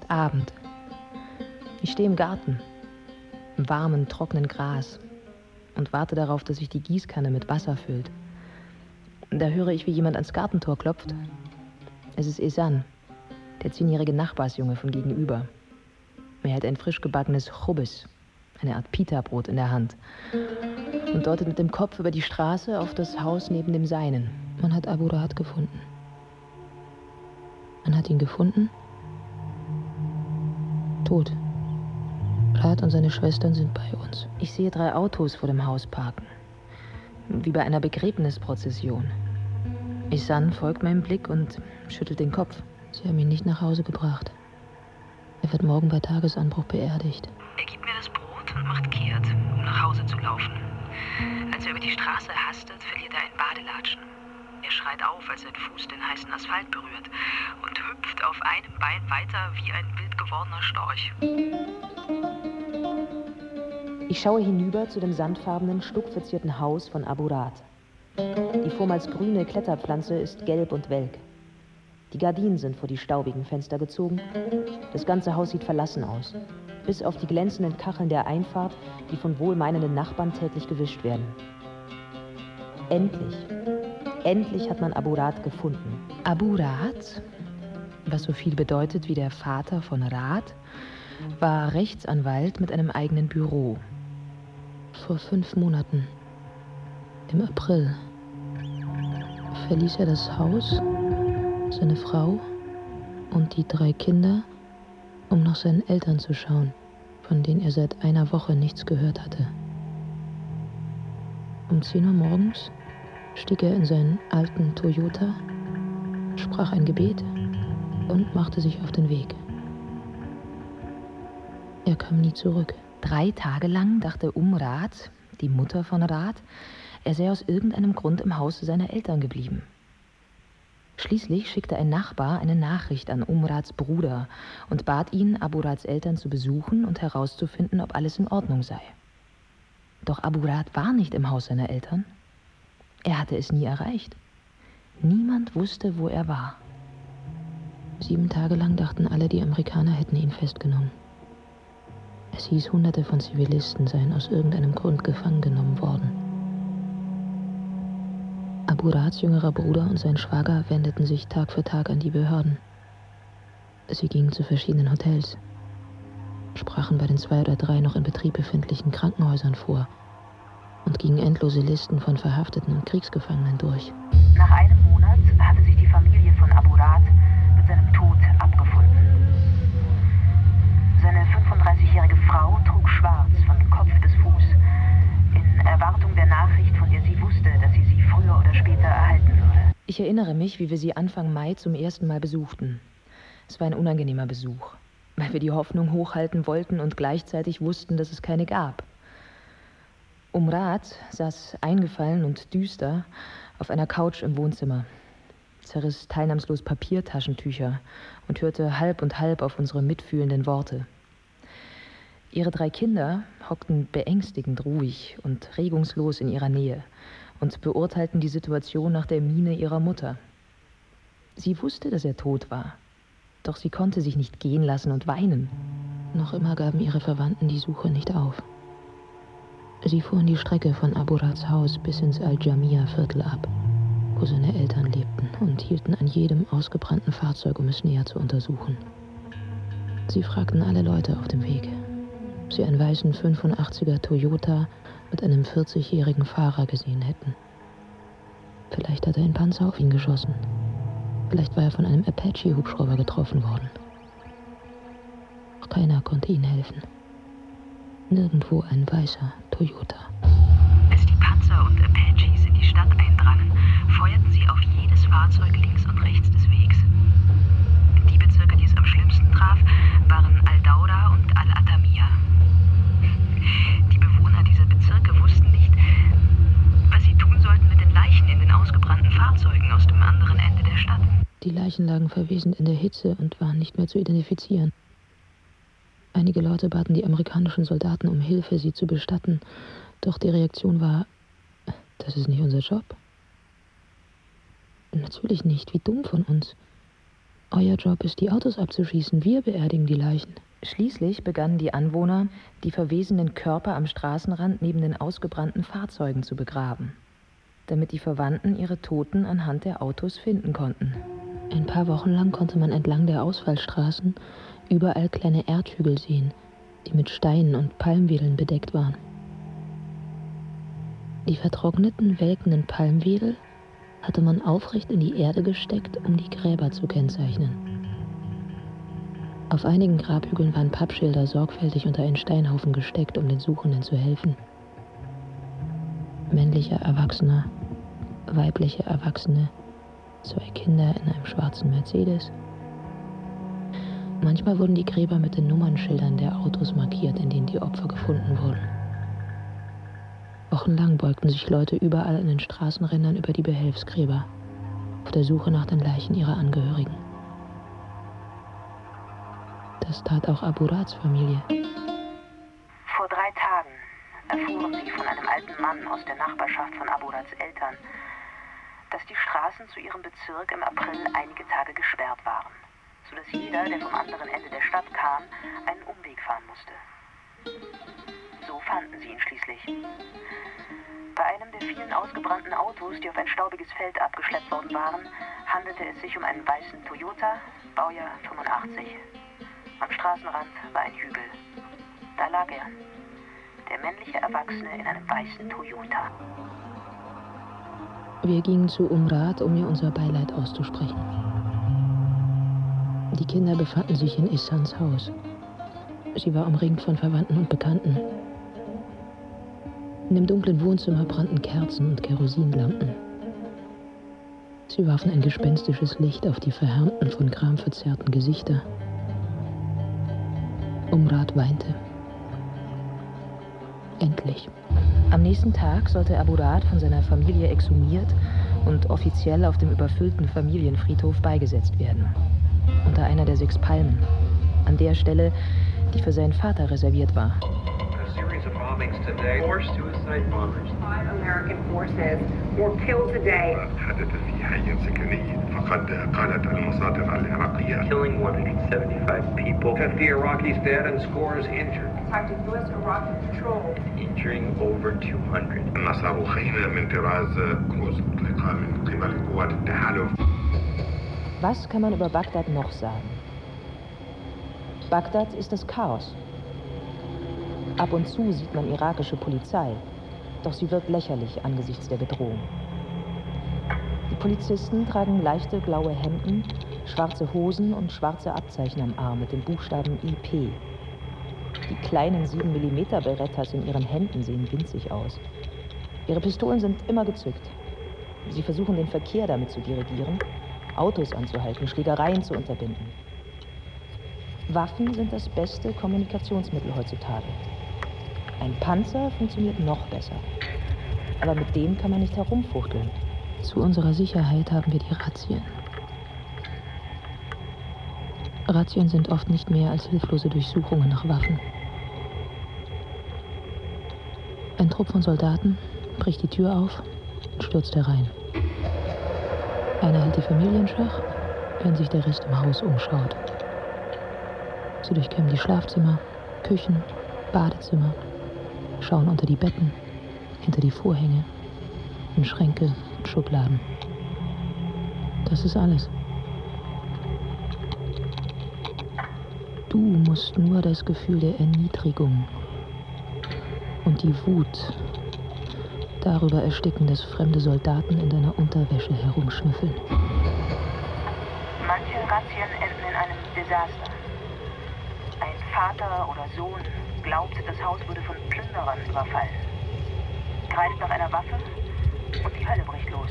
Speaker 3: ist Abend. Ich stehe im Garten, im warmen, trockenen Gras und warte darauf, dass sich die Gießkanne mit Wasser füllt. Da höre ich, wie jemand ans Gartentor klopft. Es ist Esan, der 10-jährige Nachbarsjunge von gegenüber. Er hält ein frisch gebackenes Chubis, eine Art Pita-Brot in der Hand, und deutet mit dem Kopf über die Straße auf das Haus neben dem seinen.
Speaker 4: Man hat Abu Raad gefunden. Man hat ihn gefunden. Tot. Raad und seine Schwestern sind bei uns.
Speaker 3: Ich sehe 3 Autos vor dem Haus parken. Wie bei einer Begräbnisprozession. Ihsan folgt meinem Blick und schüttelt den Kopf.
Speaker 4: Sie haben ihn nicht nach Hause gebracht. Er wird morgen bei Tagesanbruch beerdigt.
Speaker 6: Er gibt mir das Brot und macht kehrt, um nach Hause zu laufen. Als er über die Straße hastet, verliert er ein Badelatschen. Er schreit auf, als sein Fuß den heißen Asphalt berührt und hüpft auf einem Bein weiter wie ein wild gewordener Storch.
Speaker 3: Ich schaue hinüber zu dem sandfarbenen, stuckverzierten Haus von Abu Raad. Die vormals grüne Kletterpflanze ist gelb und welk. Die Gardinen sind vor die staubigen Fenster gezogen. Das ganze Haus sieht verlassen aus. Bis auf die glänzenden Kacheln der Einfahrt, die von wohlmeinenden Nachbarn täglich gewischt werden. Endlich hat man Abu Raad gefunden. Abu Raad, was so viel bedeutet wie der Vater von Raad, war Rechtsanwalt mit einem eigenen Büro.
Speaker 4: Vor 5 Monaten, im April, verließ er das Haus, seine Frau und die 3 Kinder, um nach seinen Eltern zu schauen, von denen er seit einer Woche nichts gehört hatte. Um 10 Uhr morgens stieg er in seinen alten Toyota, sprach ein Gebet und machte sich auf den Weg. Er kam nie zurück.
Speaker 3: 3 Tage lang dachte Raad, die Mutter von Raad, er sei aus irgendeinem Grund im Hause seiner Eltern geblieben. Schließlich schickte ein Nachbar eine Nachricht an Raads Bruder und bat ihn, Abu Raads Eltern zu besuchen und herauszufinden, ob alles in Ordnung sei. Doch Abu Raad war nicht im Haus seiner Eltern. Er hatte es nie erreicht. Niemand wusste, wo er war.
Speaker 4: 7 Tage lang dachten alle, die Amerikaner hätten ihn festgenommen. Es hieß, Hunderte von Zivilisten seien aus irgendeinem Grund gefangen genommen worden. Abu Raads jüngerer Bruder und sein Schwager wendeten sich Tag für Tag an die Behörden. Sie gingen zu verschiedenen Hotels, sprachen bei den 2 oder 3 noch in Betrieb befindlichen Krankenhäusern vor und gingen endlose Listen von Verhafteten und Kriegsgefangenen durch.
Speaker 5: Nach einem Monat hatte sich die Familie von Abu Raad mit seinem Tod abgefunden. Seine 35-jährige Frau trug schwarz von Kopf bis Fuß, in Erwartung der Nachricht, von der sie wusste, dass sie früher oder später erhalten würde.
Speaker 3: Ich erinnere mich, wie wir sie Anfang Mai zum ersten Mal besuchten. Es war ein unangenehmer Besuch, weil wir die Hoffnung hochhalten wollten und gleichzeitig wussten, dass es keine gab. Raad saß eingefallen und düster auf einer Couch im Wohnzimmer, zerriss teilnahmslos Papiertaschentücher und hörte halb und halb auf unsere mitfühlenden Worte. Ihre 3 Kinder hockten beängstigend ruhig und regungslos in ihrer Nähe und beurteilten die Situation nach der Miene ihrer Mutter. Sie wusste, dass er tot war, doch sie konnte sich nicht gehen lassen und weinen.
Speaker 4: Noch immer gaben ihre Verwandten die Suche nicht auf. Sie fuhren die Strecke von Abu Raads Haus bis ins Al-Jamia-Viertel ab, wo seine Eltern lebten, und hielten an jedem ausgebrannten Fahrzeug, um es näher zu untersuchen. Sie fragten alle Leute auf dem Weg, ob sie einen weißen 85er Toyota mit einem 40-jährigen Fahrer gesehen hätten. Vielleicht hat ein Panzer auf ihn geschossen. Vielleicht war er von einem Apache-Hubschrauber getroffen worden. Doch keiner konnte ihnen helfen. Nirgendwo ein weißer Toyota.
Speaker 6: Als die Panzer und Apaches in die Stadt eindrangen, feuerten sie auf jedes Fahrzeug links und rechts des Wegs. Die Bezirke, die es am schlimmsten traf, waren Al-Daura und Al-Atamia. Die Bewohner dieser Bezirke wussten nicht, was sie tun sollten mit den Leichen in den ausgebrannten Fahrzeugen aus dem anderen Ende der Stadt.
Speaker 4: Die Leichen lagen verwesend in der Hitze und waren nicht mehr zu identifizieren. Einige Leute baten die amerikanischen Soldaten um Hilfe, sie zu bestatten, doch die Reaktion war, das ist nicht unser Job. Natürlich nicht, wie dumm von uns. Euer Job ist, die Autos abzuschießen. Wir beerdigen die Leichen.
Speaker 3: Schließlich begannen die Anwohner, die verwesenden Körper am Straßenrand neben den ausgebrannten Fahrzeugen zu begraben, damit die Verwandten ihre Toten anhand der Autos finden konnten.
Speaker 4: Ein paar Wochen lang konnte man entlang der Ausfallstraßen überall kleine Erdhügel sehen, die mit Steinen und Palmwedeln bedeckt waren. Die vertrockneten, welkenden Palmwedel hatte man aufrecht in die Erde gesteckt, um die Gräber zu kennzeichnen. Auf einigen Grabhügeln waren Pappschilder sorgfältig unter einen Steinhaufen gesteckt, um den Suchenden zu helfen. Männlicher Erwachsener, weibliche Erwachsene, 2 Kinder in einem schwarzen Mercedes. Manchmal wurden die Gräber mit den Nummernschildern der Autos markiert, in denen die Opfer gefunden wurden. Wochenlang beugten sich Leute überall an den Straßenrändern über die Behelfsgräber, auf der Suche nach den Leichen ihrer Angehörigen. Das tat auch Abu Rads Familie.
Speaker 5: Vor 3 Tagen erfuhren sie von einem alten Mann aus der Nachbarschaft von Abu Rads Eltern, dass die Straßen zu ihrem Bezirk im April einige Tage gesperrt waren, sodass jeder, der vom anderen Ende der Stadt kam, einen Umweg fahren musste. So fanden sie ihn schließlich. Bei einem der vielen ausgebrannten Autos, die auf ein staubiges Feld abgeschleppt worden waren, handelte es sich um einen weißen Toyota, Baujahr 85. Am Straßenrand war ein Hügel. Da lag er, der männliche Erwachsene in einem weißen Toyota.
Speaker 4: Wir gingen zu Rad, um ihr unser Beileid auszusprechen. Die Kinder befanden sich in Ihsans Haus. Sie war umringt von Verwandten und Bekannten. In dem dunklen Wohnzimmer brannten Kerzen und Kerosinlampen. Sie warfen ein gespenstisches Licht auf die verhärmten, von Gram verzerrten Gesichter. Rad weinte. Endlich.
Speaker 3: Am nächsten Tag sollte Abu Rad von seiner Familie exhumiert und offiziell auf dem überfüllten Familienfriedhof beigesetzt werden. Unter einer der 6 Palmen. An der Stelle, die für seinen Vater reserviert war.
Speaker 8: Bombings today. 4 suicide bombers.
Speaker 9: 5 American forces were killed today.
Speaker 10: حدث في حي سكني فقد قالت المصادر العراقية.
Speaker 8: Killing 175 people. 50 Iraqis dead and scores injured.
Speaker 9: Tactic U.S.-Iraqi patrol.
Speaker 8: Injuring over 200.
Speaker 10: صاروخين من طراز كروز مطلقة من قبل قوات التحالف.
Speaker 3: Was kann man über Bagdad noch sagen? Bagdad ist das Chaos. Ab und zu sieht man irakische Polizei, doch sie wirkt lächerlich angesichts der Bedrohung. Die Polizisten tragen leichte blaue Hemden, schwarze Hosen und schwarze Abzeichen am Arm mit den Buchstaben IP. Die kleinen 7mm Berettas in ihren Händen sehen winzig aus. Ihre Pistolen sind immer gezückt. Sie versuchen den Verkehr damit zu dirigieren, Autos anzuhalten, Schlägereien zu unterbinden. Waffen sind das beste Kommunikationsmittel heutzutage. Ein Panzer funktioniert noch besser. Aber mit dem kann man nicht herumfuchteln.
Speaker 4: Zu unserer Sicherheit haben wir die Razzien. Razzien sind oft nicht mehr als hilflose Durchsuchungen nach Waffen. Ein Trupp von Soldaten bricht die Tür auf und stürzt herein. Einer hält die Familie in Schach, während sich der Rest im Haus umschaut. Sie durchkämmen die Schlafzimmer, Küchen, Badezimmer, schauen unter die Betten, hinter die Vorhänge, in Schränke und Schubladen. Das ist alles. Du musst nur das Gefühl der Erniedrigung und die Wut darüber ersticken, dass fremde Soldaten in deiner Unterwäsche herumschnüffeln.
Speaker 5: Manche Razzien enden in einem Desaster. Ein Vater oder Sohn glaubt, das Haus würde von Plünderern überfallen. Greift nach einer Waffe und die Hölle bricht los.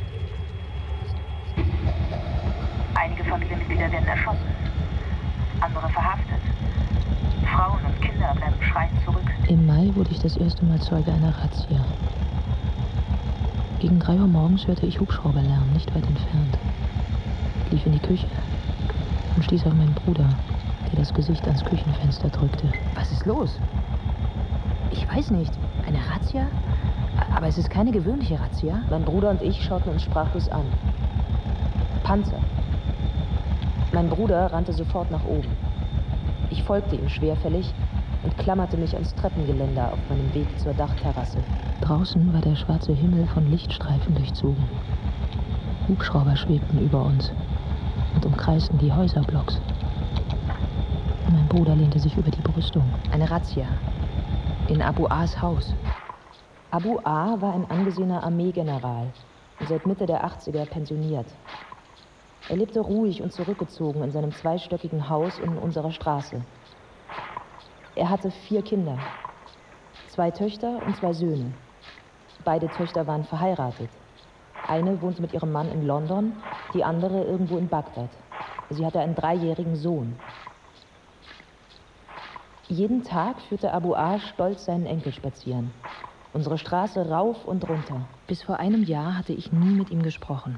Speaker 5: Einige Familienmitglieder werden erschossen, andere verhaftet. Frauen und Kinder bleiben schreiend zurück.
Speaker 4: Im Mai wurde ich das erste Mal Zeuge einer Razzia. Gegen 3 Uhr morgens hörte ich Hubschrauberlärm, nicht weit entfernt. Ich lief in die Küche und stieß auf meinen Bruder, der das Gesicht ans Küchenfenster drückte.
Speaker 3: Was ist los? Ich weiß nicht. Eine Razzia? Aber es ist keine gewöhnliche Razzia. Mein Bruder und ich schauten uns sprachlos an. Panzer. Mein Bruder rannte sofort nach oben. Ich folgte ihm schwerfällig und klammerte mich ans Treppengeländer auf meinem Weg zur Dachterrasse.
Speaker 4: Draußen war der schwarze Himmel von Lichtstreifen durchzogen. Hubschrauber schwebten über uns und umkreisten die Häuserblocks. Mein Bruder lehnte sich über die Brüstung.
Speaker 3: Eine Razzia. In Abu As Haus. Abu A war ein angesehener Armeegeneral und seit Mitte der 80er pensioniert. Er lebte ruhig und zurückgezogen in seinem zweistöckigen Haus in unserer Straße. Er hatte 4 Kinder, 2 Töchter und 2 Söhne. Beide Töchter waren verheiratet. Eine wohnte mit ihrem Mann in London, die andere irgendwo in Bagdad. Sie hatte einen 3-jährigen Sohn. Jeden Tag führte Abu A stolz seinen Enkel spazieren. Unsere Straße rauf und runter.
Speaker 4: Bis vor einem Jahr hatte ich nie mit ihm gesprochen.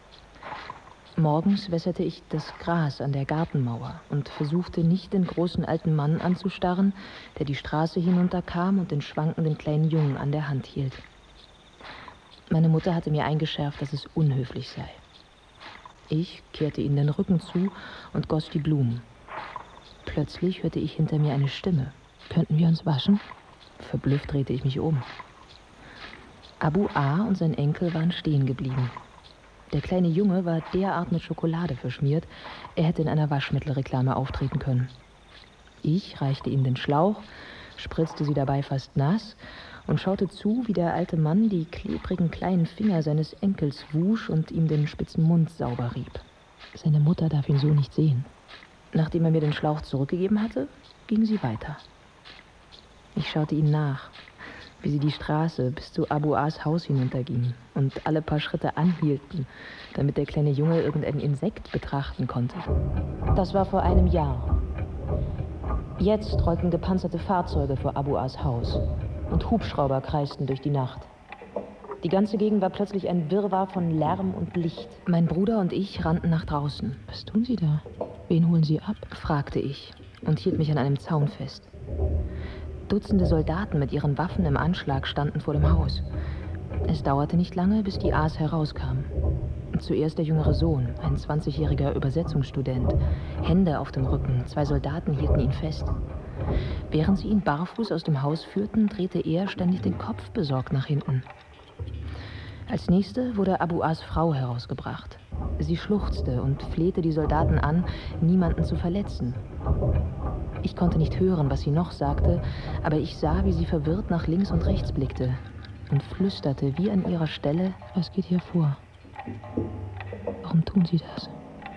Speaker 4: Morgens wässerte ich das Gras an der Gartenmauer und versuchte nicht den großen alten Mann anzustarren, der die Straße hinunterkam und den schwankenden kleinen Jungen an der Hand hielt. Meine Mutter hatte mir eingeschärft, dass es unhöflich sei. Ich kehrte ihnen den Rücken zu und goss die Blumen. Plötzlich hörte ich hinter mir eine Stimme. Könnten wir uns waschen? Verblüfft drehte ich mich um. Abu A und sein Enkel waren stehen geblieben. Der kleine Junge war derart mit Schokolade verschmiert, er hätte in einer Waschmittelreklame auftreten können. Ich reichte ihm den Schlauch, spritzte sie dabei fast nass und schaute zu, wie der alte Mann die klebrigen kleinen Finger seines Enkels wusch und ihm den spitzen Mund sauber rieb. Seine Mutter darf ihn so nicht sehen. Nachdem er mir den Schlauch zurückgegeben hatte, ging sie weiter. Ich schaute ihm nach, wie sie die Straße bis zu Abu As Haus hinuntergingen und alle paar Schritte anhielten, damit der kleine Junge irgendein Insekt betrachten konnte.
Speaker 3: Das war vor einem Jahr. Jetzt rollten gepanzerte Fahrzeuge vor Abu As Haus und Hubschrauber kreisten durch die Nacht. Die ganze Gegend war plötzlich ein Wirrwarr von Lärm und Licht.
Speaker 4: Mein Bruder und ich rannten nach draußen. Was tun Sie da? Wen holen Sie ab? Fragte ich und hielt mich an einem Zaun fest. Dutzende Soldaten mit ihren Waffen im Anschlag standen vor dem Haus. Es dauerte nicht lange, bis die As herauskam. Zuerst der jüngere Sohn, ein 20-jähriger Übersetzungsstudent. Hände auf dem Rücken, 2 Soldaten hielten ihn fest. Während sie ihn barfuß aus dem Haus führten, drehte er ständig den Kopf besorgt nach hinten. Als nächste wurde Abu As Frau herausgebracht. Sie schluchzte und flehte die Soldaten an, niemanden zu verletzen. Ich konnte nicht hören, was sie noch sagte, aber ich sah, wie sie verwirrt nach links und rechts blickte und flüsterte wie an ihrer Stelle: Was geht hier vor? Warum tun Sie das?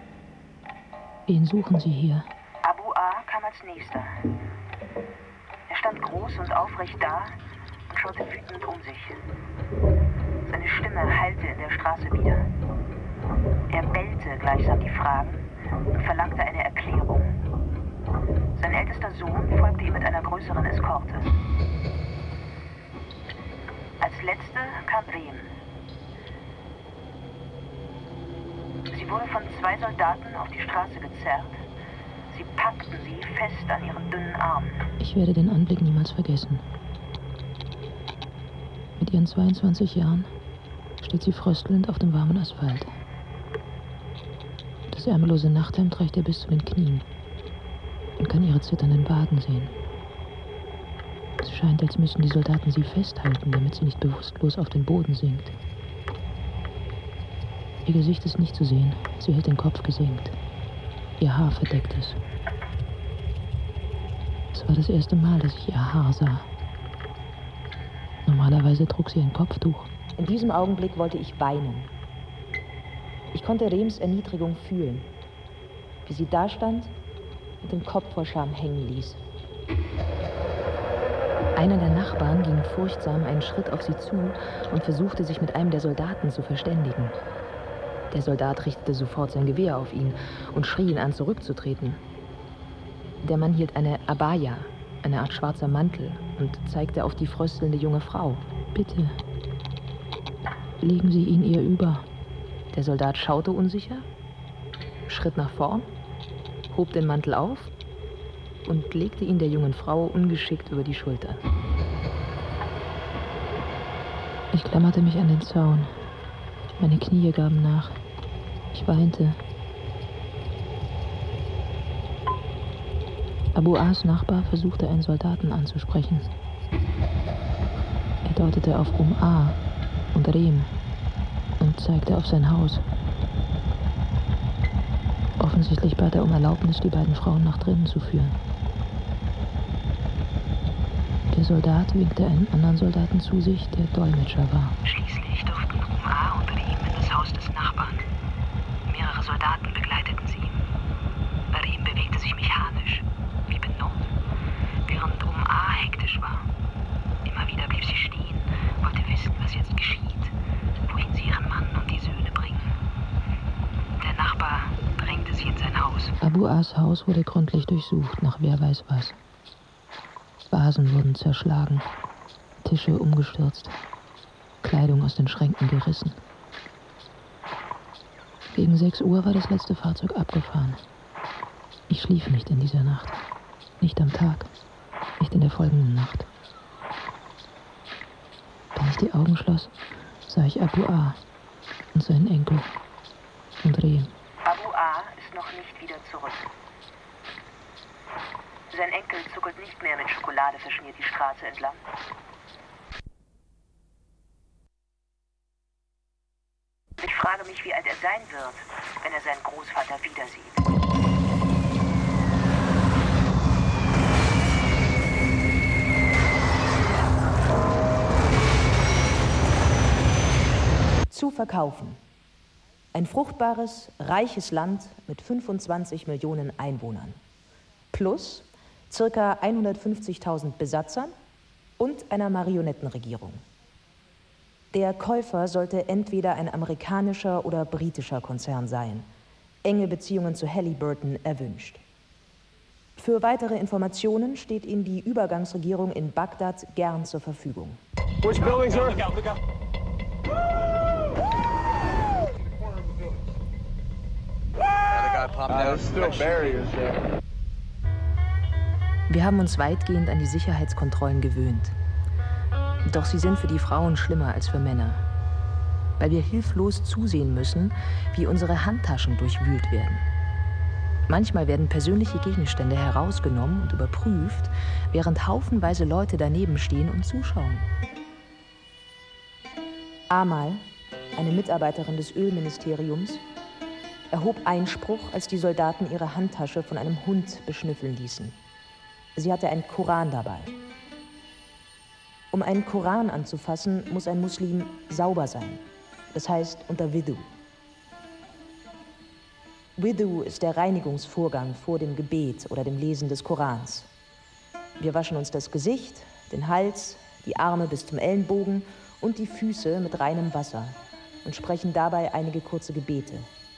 Speaker 4: Wen suchen Sie hier?
Speaker 5: Abu A kam als nächster. Er stand groß und aufrecht da und schaute wütend um sich. Seine Stimme hallte in der Straße wieder. Er bellte gleichsam die Fragen und verlangte eine Erklärung. Sein ältester Sohn folgte ihm mit einer größeren Eskorte. Als letzte kam Rehm. Sie wurde von 2 Soldaten auf die Straße gezerrt. Sie packten sie fest an ihren dünnen Armen.
Speaker 4: Ich werde den Anblick niemals vergessen. Mit ihren 22 Jahren steht sie fröstelnd auf dem warmen Asphalt. Das ärmellose Nachthemd reicht ihr bis zu den Knien. Man kann ihre zitternden Waden sehen. Es scheint, als müssen die Soldaten sie festhalten, damit sie nicht bewusstlos auf den Boden sinkt. Ihr Gesicht ist nicht zu sehen. Sie hält den Kopf gesenkt. Ihr Haar verdeckt es. Es war das erste Mal, dass ich ihr Haar sah. Normalerweise trug sie ein Kopftuch.
Speaker 3: In diesem Augenblick wollte ich weinen. Ich konnte Rehms Erniedrigung fühlen, wie sie dastand und den Kopf vor Scham hängen ließ.
Speaker 4: Einer der Nachbarn ging furchtsam einen Schritt auf sie zu und versuchte, sich mit einem der Soldaten zu verständigen. Der Soldat richtete sofort sein Gewehr auf ihn und schrie ihn an, zurückzutreten. Der Mann hielt eine Abaya, eine Art schwarzer Mantel, und zeigte auf die fröstelnde junge Frau. Bitte, legen Sie ihn ihr über. Der Soldat schaute unsicher, schritt nach vorn, hob den Mantel auf und legte ihn der jungen Frau ungeschickt über die Schulter. Ich klammerte mich an den Zaun. Meine Knie gaben nach. Ich weinte. Abu As Nachbar versuchte, einen Soldaten anzusprechen. Er deutete auf A und Reem und zeigte auf sein Haus. Offensichtlich bat er um Erlaubnis, die beiden Frauen nach drinnen zu führen. Der Soldat winkte einen anderen Soldaten zu sich, der Dolmetscher war.
Speaker 6: Schließlich durften A und Reem in das Haus des Nachbarn. Mehrere Soldaten begleiteten sie. Reem bewegte sich mechanisch, wie benommen, während A hektisch war. Immer wieder blieb sie stehen, wollte wissen, was jetzt geschieht, wohin sie ihren Mann und die Söhne bringen. Der Nachbar drängte sie in sein Haus.
Speaker 4: Abu As Haus wurde gründlich durchsucht, nach wer weiß was. Vasen wurden zerschlagen, Tische umgestürzt, Kleidung aus den Schränken gerissen. Gegen 6 Uhr war das letzte Fahrzeug abgefahren. Ich schlief nicht in dieser Nacht, nicht am Tag, nicht in der folgenden Nacht. Wenn ich die Augen schloss, sah ich Abu A und seinen Enkel und Reem.
Speaker 5: Abu A ist noch nicht wieder zurück. Sein Enkel zuckelt nicht mehr mit Schokolade verschmiert die Straße entlang. Ich frage mich, wie alt er sein wird, wenn er seinen Großvater wiedersieht.
Speaker 3: Zu verkaufen. Ein fruchtbares, reiches Land mit 25 Millionen Einwohnern. Plus ca. 150.000 Besatzern und einer Marionettenregierung. Der Käufer sollte entweder ein amerikanischer oder britischer Konzern sein. Enge Beziehungen zu Halliburton erwünscht. Für weitere Informationen steht Ihnen die Übergangsregierung in Bagdad gern zur Verfügung.
Speaker 11: Which building, sir? Look out, look out.
Speaker 3: Wir haben uns weitgehend an die Sicherheitskontrollen gewöhnt. Doch sie sind für die Frauen schlimmer als für Männer. Weil wir hilflos zusehen müssen, wie unsere Handtaschen durchwühlt werden. Manchmal werden persönliche Gegenstände herausgenommen und überprüft, während haufenweise Leute daneben stehen und zuschauen. Amal, eine Mitarbeiterin des Ölministeriums, erhob Einspruch, als die Soldaten ihre Handtasche von einem Hund beschnüffeln ließen. Sie hatte einen Koran dabei. Um einen Koran anzufassen, muss ein Muslim sauber sein. Das heißt unter Wudu. Wudu ist der Reinigungsvorgang vor dem Gebet oder dem Lesen des Korans. Wir waschen uns das Gesicht, den Hals, die Arme bis zum Ellenbogen und die Füße mit reinem Wasser und sprechen dabei einige kurze Gebete.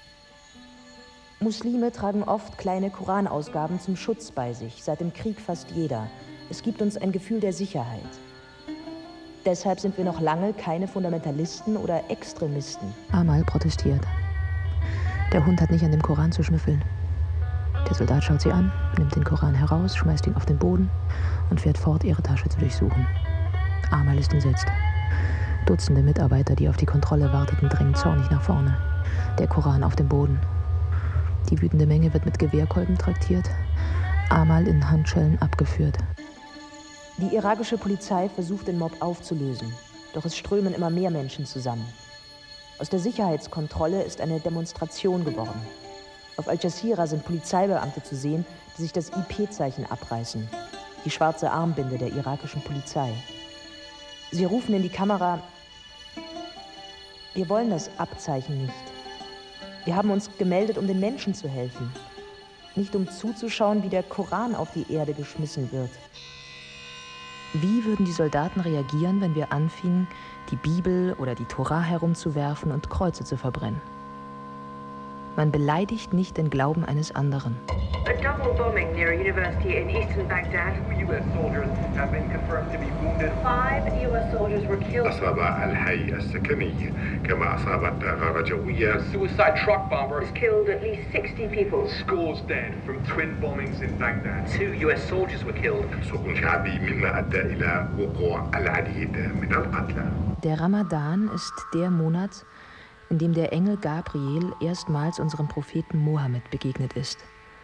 Speaker 3: Muslime tragen oft kleine Koranausgaben zum Schutz bei sich, seit dem Krieg fast jeder. Es gibt uns ein Gefühl der Sicherheit. Deshalb sind wir noch lange keine Fundamentalisten oder Extremisten.
Speaker 4: Amal protestiert. Der Hund hat nicht an dem Koran zu schnüffeln. Der Soldat schaut sie an, nimmt den Koran heraus, schmeißt ihn auf den Boden und fährt fort, ihre Tasche zu durchsuchen. Amal ist entsetzt. Dutzende Mitarbeiter, die auf die Kontrolle warteten, drängen zornig nach vorne. Der Koran auf dem Boden. Die wütende Menge wird mit Gewehrkolben traktiert, Amal in Handschellen abgeführt.
Speaker 3: Die irakische Polizei versucht, den Mob aufzulösen, doch es strömen immer mehr Menschen zusammen. Aus der Sicherheitskontrolle ist eine Demonstration geworden. Auf Al Jazeera sind Polizeibeamte zu sehen, die sich das IP-Zeichen abreißen, die schwarze Armbinde der irakischen Polizei. Sie rufen in die Kamera: Wir wollen das Abzeichen nicht. Wir haben uns gemeldet, um den Menschen zu helfen, nicht um zuzuschauen, wie der Koran auf die Erde geschmissen wird. Wie würden die Soldaten reagieren, wenn wir anfingen, die Bibel oder die Tora herumzuwerfen und Kreuze zu verbrennen? Man beleidigt nicht den Glauben eines anderen.
Speaker 9: A double bombing near a university in eastern Baghdad.
Speaker 8: 2 U.S. soldiers have been confirmed to be wounded.
Speaker 9: 5 U.S. soldiers were killed.
Speaker 10: أصاب الحي السكني كما أصابت غارة جوية.
Speaker 8: Suicide truck bomber
Speaker 9: Has killed at least 60 people.
Speaker 8: Scores dead from twin bombings in Baghdad. 2 U.S. soldiers were killed.
Speaker 10: سقوط شعبي مما أدى إلى وقوع العديد من القتلى.
Speaker 3: Der Ramadan ist der Monat, in dem der Engel Gabriel erstmals unserem Propheten Mohammed begegnet ist.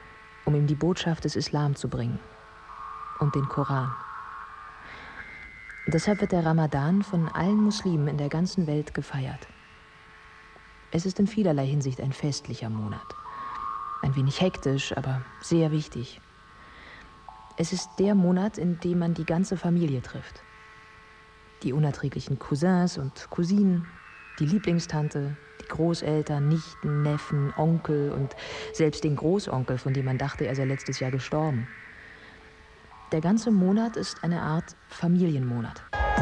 Speaker 3: um ihm die Botschaft des Islam zu bringen und den Koran. Deshalb wird der Ramadan von allen Muslimen in der ganzen Welt gefeiert. Es ist in vielerlei Hinsicht ein festlicher Monat. Ein wenig hektisch, aber sehr wichtig. Es ist der Monat, in dem man die ganze Familie trifft. Die unerträglichen Cousins und Cousinen, die Lieblingstante, die Großeltern, Nichten, Neffen, Onkel und selbst den Großonkel, von dem man dachte, er sei letztes Jahr gestorben. Der ganze Monat ist eine Art Familienmonat.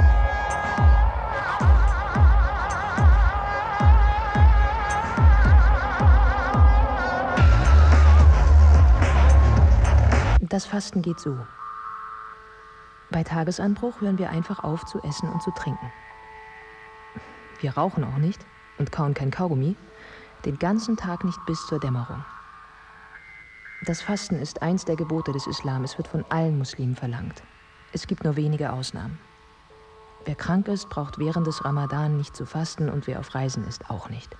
Speaker 3: Das Fasten geht so. Bei Tagesanbruch hören wir einfach auf zu essen und zu trinken. Wir rauchen auch nicht und kauen kein Kaugummi, den ganzen Tag nicht bis zur Dämmerung. Das Fasten ist eins der Gebote des Islam. Es wird von allen Muslimen verlangt. Es gibt nur wenige Ausnahmen. Wer krank ist, braucht während des Ramadan nicht zu fasten und wer auf Reisen ist, auch nicht.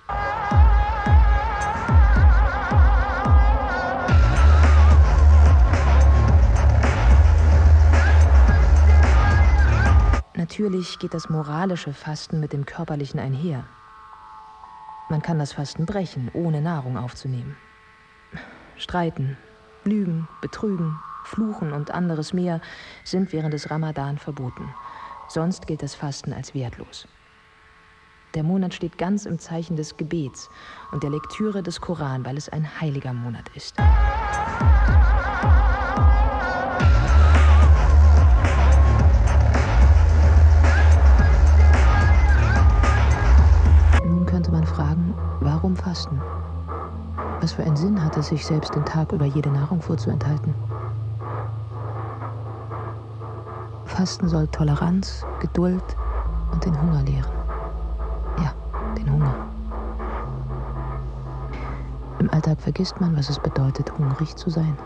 Speaker 3: Natürlich geht das moralische Fasten mit dem körperlichen einher. Man kann das Fasten brechen, ohne Nahrung aufzunehmen. Streiten, Lügen, Betrügen, Fluchen und anderes mehr sind während des Ramadan verboten. Sonst gilt das Fasten als wertlos. Der Monat steht ganz im Zeichen des Gebets und der Lektüre des Koran, weil es ein heiliger Monat ist. Nun könnte man fragen, warum fasten? Was für einen Sinn hat es, sich selbst den Tag über jede Nahrung vorzuenthalten? Fasten soll Toleranz, Geduld und den Hunger lehren. Ja, den Hunger. Im Alltag vergisst man, was es bedeutet, hungrig zu sein.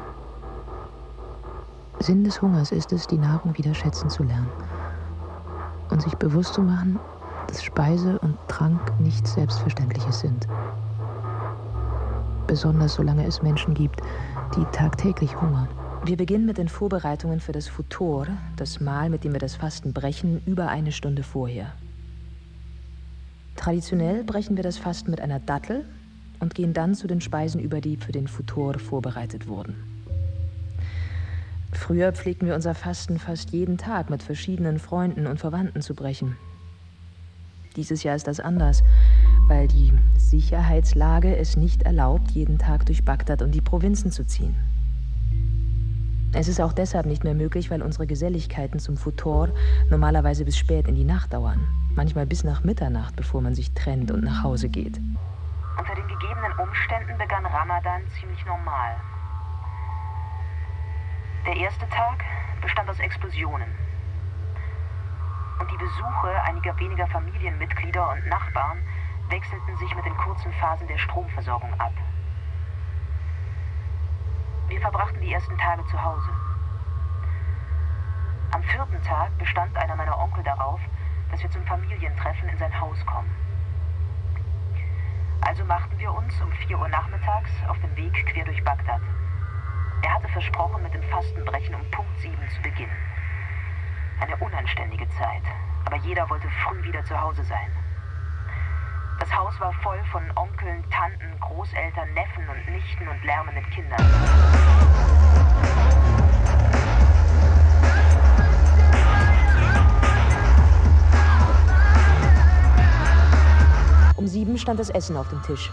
Speaker 3: Sinn des Hungers ist es, die Nahrung wieder schätzen zu lernen und sich bewusst zu machen, dass Speise und Trank nichts Selbstverständliches sind. Besonders solange es Menschen gibt, die tagtäglich hungern. Wir beginnen mit den Vorbereitungen für das Futur, das Mahl, mit dem wir das Fasten brechen, über eine Stunde vorher. Traditionell brechen wir das Fasten mit einer Dattel und gehen dann zu den Speisen über, die für den Futur vorbereitet wurden. Früher pflegten wir unser Fasten fast jeden Tag mit verschiedenen Freunden und Verwandten zu brechen. Dieses Jahr ist das anders, weil die Sicherheitslage es nicht erlaubt, jeden Tag durch Bagdad und die Provinzen zu ziehen. Es ist auch deshalb nicht mehr möglich, weil unsere Geselligkeiten zum Futur normalerweise bis spät in die Nacht dauern. Manchmal bis nach Mitternacht, bevor man sich trennt und nach Hause geht.
Speaker 5: Unter den gegebenen Umständen begann Ramadan ziemlich normal. Der erste Tag bestand aus Explosionen. Und die Besuche einiger weniger Familienmitglieder und Nachbarn wechselten sich mit den kurzen Phasen der Stromversorgung ab. Wir verbrachten die ersten Tage zu Hause. Am 4. Tag bestand einer meiner Onkel darauf, dass wir zum Familientreffen in sein Haus kommen. Also machten wir uns um 4 Uhr nachmittags auf den Weg quer durch Bagdad. Er hatte versprochen, mit dem Fastenbrechen um Punkt 7 zu beginnen. Eine unanständige Zeit, aber jeder wollte früh wieder zu Hause sein. Das Haus war voll von Onkeln, Tanten, Großeltern, Neffen und Nichten und lärmenden Kindern.
Speaker 3: Um 7 stand das Essen auf dem Tisch.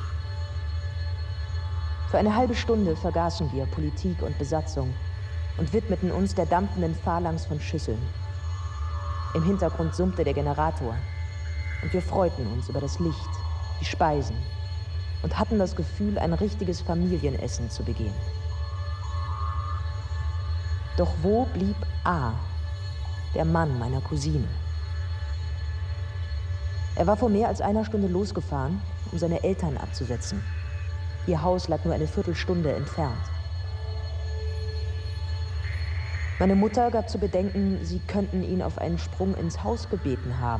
Speaker 3: Für eine halbe Stunde vergaßen wir Politik und Besatzung und widmeten uns der dampfenden Phalanx von Schüsseln. Im Hintergrund summte der Generator und wir freuten uns über das Licht, die Speisen und hatten das Gefühl, ein richtiges Familienessen zu begehen. Doch wo blieb A, der Mann meiner Cousine? Er war vor mehr als einer Stunde losgefahren, um seine Eltern abzusetzen. Ihr Haus lag nur eine Viertelstunde entfernt. Meine Mutter gab zu bedenken, sie könnten ihn auf einen Sprung ins Haus gebeten haben.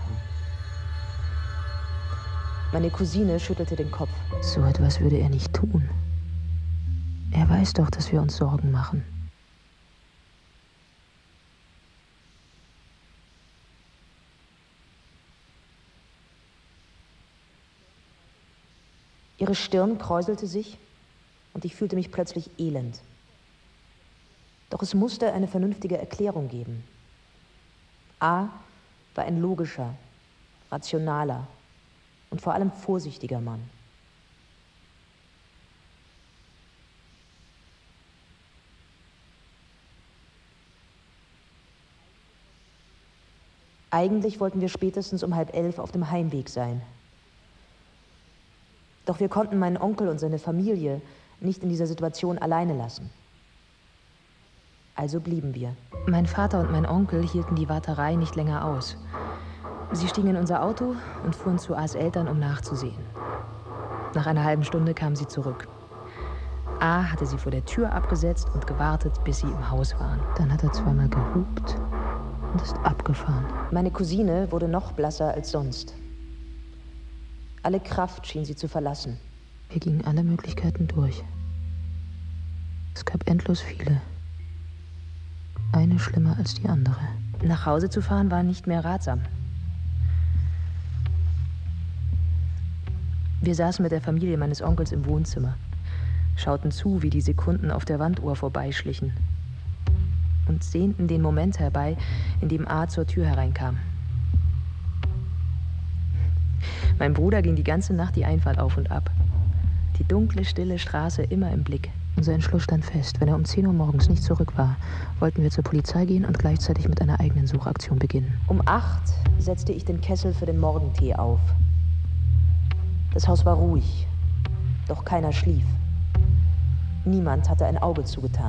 Speaker 3: Meine Cousine schüttelte den Kopf. So etwas würde er nicht tun. Er
Speaker 4: Er weiß doch, dass wir uns Sorgen machen.
Speaker 3: Ihre Stirn kräuselte sich und ich fühlte mich plötzlich elend. Doch es musste eine vernünftige Erklärung geben. A war ein logischer, rationaler und vor allem vorsichtiger Mann. Eigentlich wollten wir spätestens um 10:30 auf dem Heimweg sein. Doch wir konnten meinen Onkel und seine Familie nicht in dieser Situation alleine lassen. Also blieben wir.
Speaker 4: Mein Vater und mein Onkel hielten die Warterei nicht länger aus. Sie stiegen in unser Auto und fuhren zu A's Eltern, um nachzusehen. Nach einer halben Stunde kamen sie zurück. A hatte sie vor der Tür abgesetzt und gewartet, bis sie im Haus waren. Dann hat er zweimal gehupt und ist abgefahren.
Speaker 3: Meine Cousine wurde noch blasser als sonst. Alle Kraft schien sie zu verlassen.
Speaker 4: Wir gingen alle Möglichkeiten durch. Es gab endlos viele. Eine schlimmer als die andere.
Speaker 3: Nach Hause zu fahren war nicht mehr ratsam. Wir saßen mit der Familie meines Onkels im Wohnzimmer, schauten zu, wie die Sekunden auf der Wanduhr vorbeischlichen und sehnten den Moment herbei, in dem A zur Tür hereinkam. Mein Bruder ging die ganze Nacht die Einfahrt auf und ab. Die dunkle, stille Straße immer im Blick.
Speaker 4: Unser Entschluss stand fest. Wenn er um 10 Uhr morgens nicht zurück war, wollten wir zur Polizei gehen und gleichzeitig mit einer eigenen Suchaktion beginnen.
Speaker 3: Um 8 setzte ich den Kessel für den Morgentee auf. Das Haus war ruhig, doch keiner schlief. Niemand hatte ein Auge zugetan.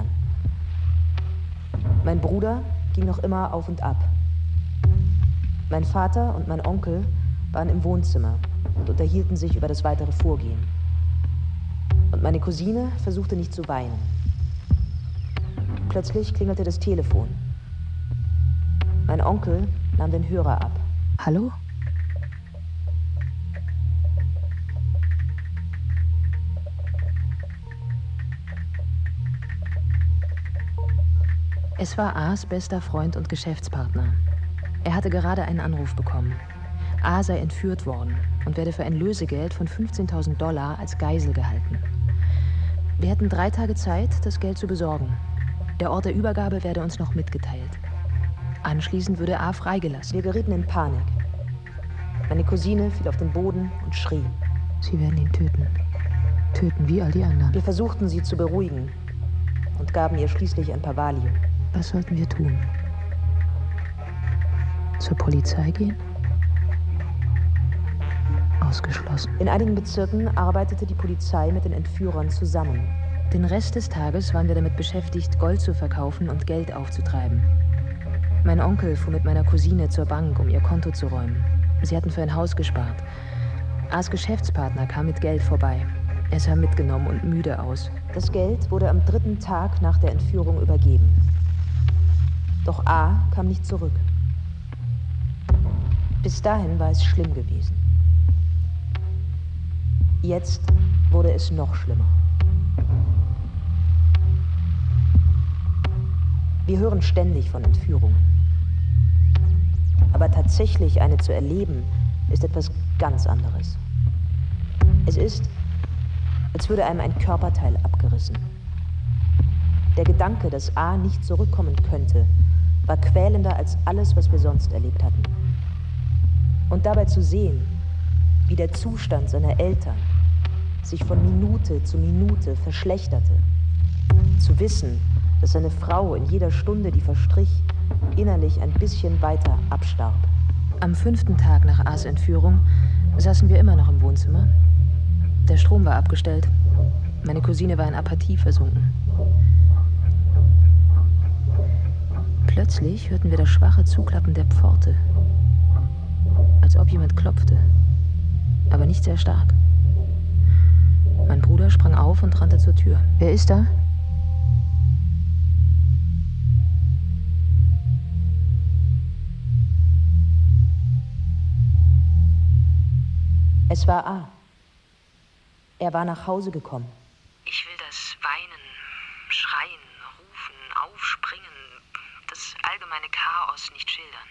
Speaker 3: Mein Bruder ging noch immer auf und ab. Mein Vater und mein Onkel waren im Wohnzimmer und unterhielten sich über das weitere Vorgehen. Und meine Cousine versuchte nicht zu weinen. Plötzlich klingelte das Telefon. Mein Onkel nahm den Hörer ab.
Speaker 4: Hallo? Es war A's bester Freund und Geschäftspartner. Er hatte gerade einen Anruf bekommen. A sei entführt worden und werde für ein Lösegeld von $15.000 als Geisel gehalten. Wir hätten 3 Tage Zeit, das Geld zu besorgen. Der Ort der Übergabe werde uns noch mitgeteilt. Anschließend würde A freigelassen.
Speaker 3: Wir gerieten in Panik. Meine Cousine fiel auf den Boden und schrie.
Speaker 4: Sie werden ihn töten. Töten wie all die anderen.
Speaker 3: Wir versuchten, sie zu beruhigen und gaben ihr schließlich ein paar Valium.
Speaker 4: Was sollten wir tun? Zur Polizei gehen? Ausgeschlossen.
Speaker 3: In einigen Bezirken arbeitete die Polizei mit den Entführern zusammen.
Speaker 4: Den Rest des Tages waren wir damit beschäftigt, Gold zu verkaufen und Geld aufzutreiben. Mein Onkel fuhr mit meiner Cousine zur Bank, um ihr Konto zu räumen. Sie hatten für ein Haus gespart. A's Geschäftspartner kam mit Geld vorbei. Er sah mitgenommen und müde aus.
Speaker 3: Das Geld wurde am 3. Tag nach der Entführung übergeben. Doch A kam nicht zurück. Bis dahin war es schlimm gewesen. Jetzt wurde es noch schlimmer. Wir hören ständig von Entführungen. Aber tatsächlich eine zu erleben, ist etwas ganz anderes. Es ist, als würde einem ein Körperteil abgerissen. Der Gedanke, dass A nicht zurückkommen könnte, war quälender als alles, was wir sonst erlebt hatten. Und dabei zu sehen, wie der Zustand seiner Eltern sich von Minute zu Minute verschlechterte. Zu wissen, dass seine Frau in jeder Stunde, die verstrich, innerlich ein bisschen weiter abstarb.
Speaker 4: Am 5. Tag nach A's Entführung saßen wir immer noch im Wohnzimmer. Der Strom war abgestellt. Meine Cousine war in Apathie versunken. Plötzlich hörten wir das schwache Zuklappen der Pforte. Als ob jemand klopfte. Aber nicht sehr stark. Mein Bruder sprang auf und rannte zur Tür. Wer ist da?
Speaker 3: Es war A. Er war nach Hause gekommen.
Speaker 6: Ich will das Weinen, Schreien, Rufen, Aufspringen, das allgemeine Chaos nicht schildern.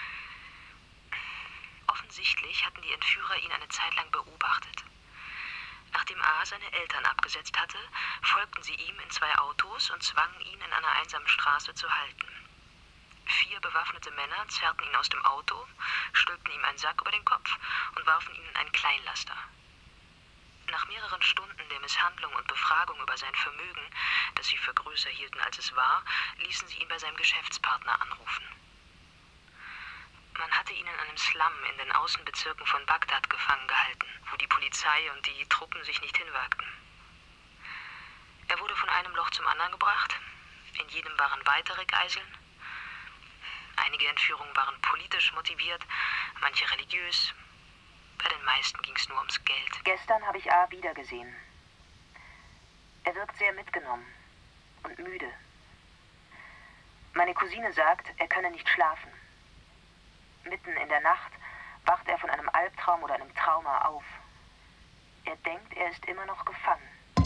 Speaker 6: Offensichtlich hatten die Entführer ihn eine Zeit lang beobachtet. Nachdem A. seine Eltern abgesetzt hatte, folgten sie ihm in 2 Autos und zwangen ihn in einer einsamen Straße zu halten. 4 bewaffnete Männer zerrten ihn aus dem Auto, stülpten ihm einen Sack über den Kopf und warfen ihn in einen Kleinlaster. Nach mehreren Stunden der Misshandlung und Befragung über sein Vermögen, das sie für größer hielten als es war, ließen sie ihn bei seinem Geschäftspartner anrufen. Man hatte ihn in einem Slum in den Außenbezirken von Bagdad gefangen gehalten, wo die Polizei und die Truppen sich nicht hinwagten. Er wurde von einem Loch zum anderen gebracht. In jedem waren weitere Geiseln. Einige Entführungen waren politisch motiviert, manche religiös. Bei den meisten ging es nur ums Geld.
Speaker 5: Gestern habe ich A. wiedergesehen. Er wirkt sehr mitgenommen und müde. Meine Cousine sagt, er könne nicht schlafen. Mitten in der Nacht wacht er von einem Albtraum oder einem Trauma auf. Er denkt, er ist immer noch gefangen.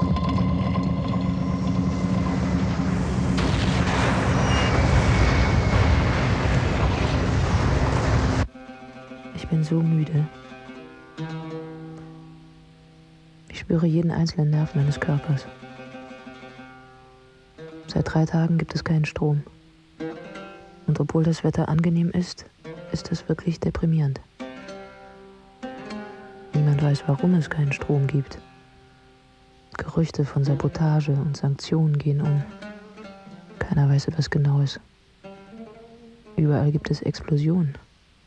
Speaker 4: Ich bin so müde. Ich spüre jeden einzelnen Nerv meines Körpers. Seit 3 Tagen gibt es keinen Strom. Und obwohl das Wetter angenehm ist, ist es wirklich deprimierend. Niemand weiß, warum es keinen Strom gibt. Gerüchte von Sabotage und Sanktionen gehen um. Keiner weiß etwas Genaues. Überall gibt es Explosionen.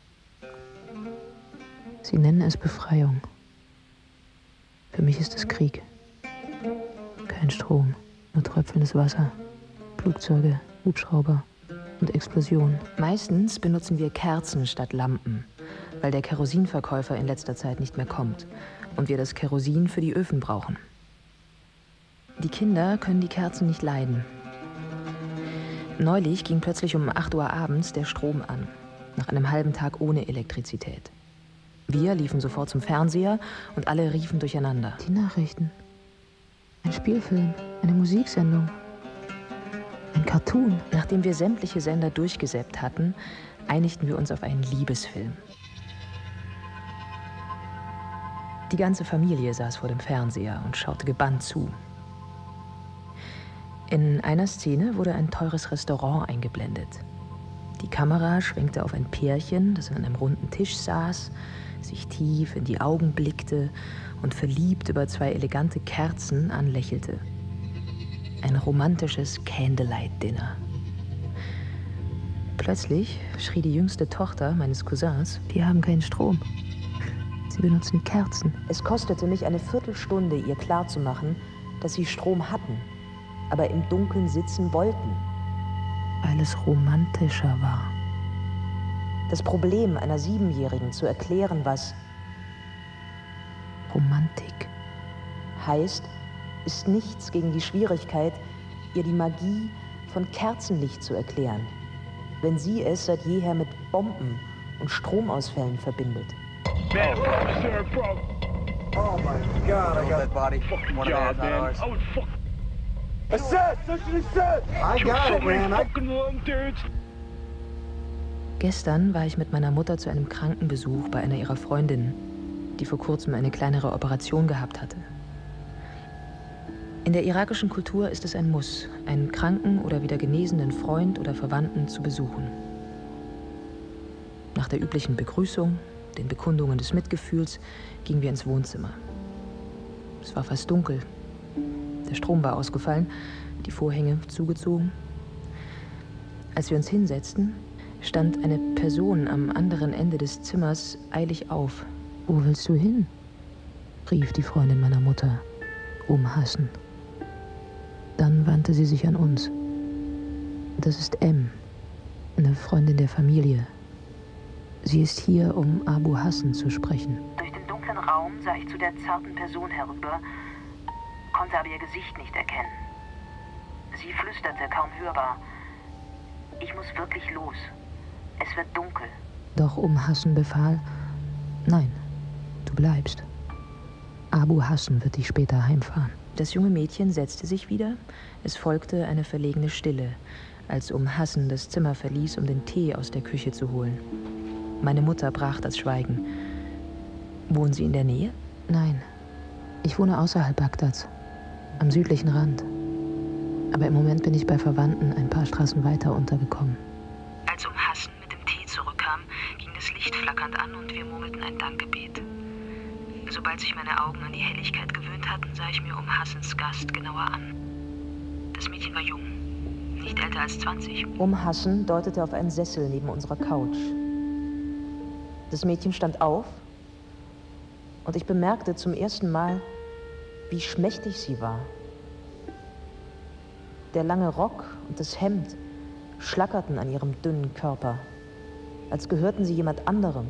Speaker 4: Sie nennen es Befreiung. Für mich ist es Krieg. Kein Strom, nur tröpfelndes Wasser, Flugzeuge, Hubschrauber und Explosionen. Meistens benutzen wir Kerzen statt Lampen, weil der Kerosinverkäufer in letzter Zeit nicht mehr kommt und wir das Kerosin für die Öfen brauchen. Die Kinder können die Kerzen nicht leiden. Neulich ging plötzlich um 8 Uhr abends der Strom an, nach einem halben Tag ohne Elektrizität. Wir liefen sofort zum Fernseher und alle riefen durcheinander. Die Nachrichten. Ein Spielfilm, eine Musiksendung, ein Cartoon. Nachdem wir sämtliche Sender durchgesäppt hatten, einigten wir uns auf einen Liebesfilm. Die ganze Familie saß vor dem Fernseher und schaute gebannt zu. In einer Szene wurde ein teures Restaurant eingeblendet. Die Kamera schwenkte auf ein Pärchen, das an einem runden Tisch saß, sich tief in die Augen blickte und verliebt über 2 elegante Kerzen anlächelte. Ein romantisches Candlelight-Dinner. Plötzlich schrie die jüngste Tochter meines Cousins, die haben keinen Strom. Sie benutzen Kerzen. Es kostete mich eine Viertelstunde, ihr klarzumachen, dass sie Strom hatten, aber im Dunkeln sitzen wollten. Weil es romantischer war. Das Problem einer 7-Jährigen zu erklären, was Romantik heißt, ist nichts gegen die Schwierigkeit, ihr die Magie von Kerzenlicht zu erklären, wenn sie es seit jeher mit Bomben und Stromausfällen verbindet.
Speaker 11: Man, bro. Oh my God, I got that body. Fucking job, man. I would fuck. Assess! Assess! I got it, man.
Speaker 4: Gestern war ich mit meiner Mutter zu einem Krankenbesuch bei einer ihrer Freundinnen, die vor kurzem eine kleinere Operation gehabt hatte. In der irakischen Kultur ist es ein Muss, einen kranken oder wieder genesenen Freund oder Verwandten zu besuchen. Nach der üblichen Begrüßung, den Bekundungen des Mitgefühls, gingen wir ins Wohnzimmer. Es war fast dunkel. Der Strom war ausgefallen, die Vorhänge zugezogen. Als wir uns hinsetzten, stand eine Person am anderen Ende des Zimmers eilig auf. »Wo willst du hin?« rief die Freundin meiner Mutter, Hassen. Dann wandte sie sich an uns. »Das ist M, eine Freundin der Familie. Sie ist hier, um Abu Hassan zu sprechen.«
Speaker 5: Durch den dunklen Raum sah ich zu der zarten Person herüber, konnte aber ihr Gesicht nicht erkennen. Sie flüsterte, kaum hörbar: »Ich muss wirklich los. Es wird dunkel.«
Speaker 4: Doch Hassan befahl: »Nein, du bleibst. Abu Hassan wird dich später heimfahren.«
Speaker 3: Das junge Mädchen setzte sich wieder. Es folgte eine verlegene Stille, als Hassan das Zimmer verließ, um den Tee aus der Küche zu holen. Meine Mutter brach das Schweigen. Wohnen Sie in der Nähe?
Speaker 4: Nein, ich wohne außerhalb Bagdads, am südlichen Rand. Aber im Moment bin ich bei Verwandten ein paar Straßen weiter untergekommen.
Speaker 6: Als Hassan mit dem Tee zurückkam, ging das Licht flackernd an und wir murmelten ein Dankgebet. Sobald sich meine Augen an die Helligkeit gewöhnt hatten, sah ich mir Hassans Gast genauer an. Das Mädchen war jung, nicht älter als 20.
Speaker 3: Hassan deutete auf einen Sessel neben unserer Couch. Das Mädchen stand auf und ich bemerkte zum ersten Mal, wie schmächtig sie war. Der lange Rock und das Hemd schlackerten an ihrem dünnen Körper, als gehörten sie jemand anderem.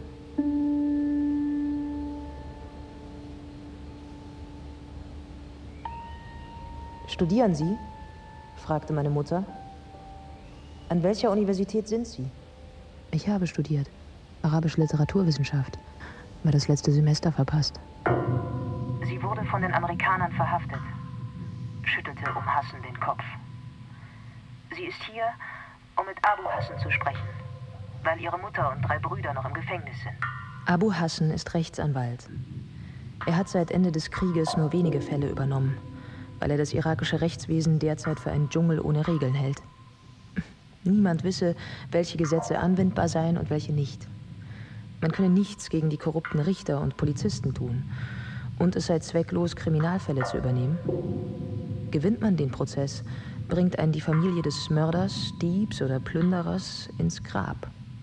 Speaker 3: Studieren Sie? Fragte meine Mutter. An welcher Universität sind Sie?
Speaker 4: Ich habe studiert. Arabische Literaturwissenschaft. Aber das letzte Semester verpasst.
Speaker 5: Sie wurde von den Amerikanern verhaftet, schüttelte Hassan den Kopf. Sie ist hier, um mit Abu Hassan zu sprechen, weil ihre Mutter und 3 Brüder noch im Gefängnis sind.
Speaker 3: Abu Hassan ist Rechtsanwalt. Er hat seit Ende des Krieges nur wenige Fälle übernommen, weil er das irakische Rechtswesen derzeit für einen Dschungel ohne Regeln hält. Niemand wisse, welche Gesetze anwendbar seien und welche nicht. Man könne nichts gegen die korrupten Richter und Polizisten tun und es sei zwecklos, Kriminalfälle zu übernehmen. Gewinnt man den Prozess, bringt einen die Familie des Mörders, Diebs oder Plünderers ins Grab.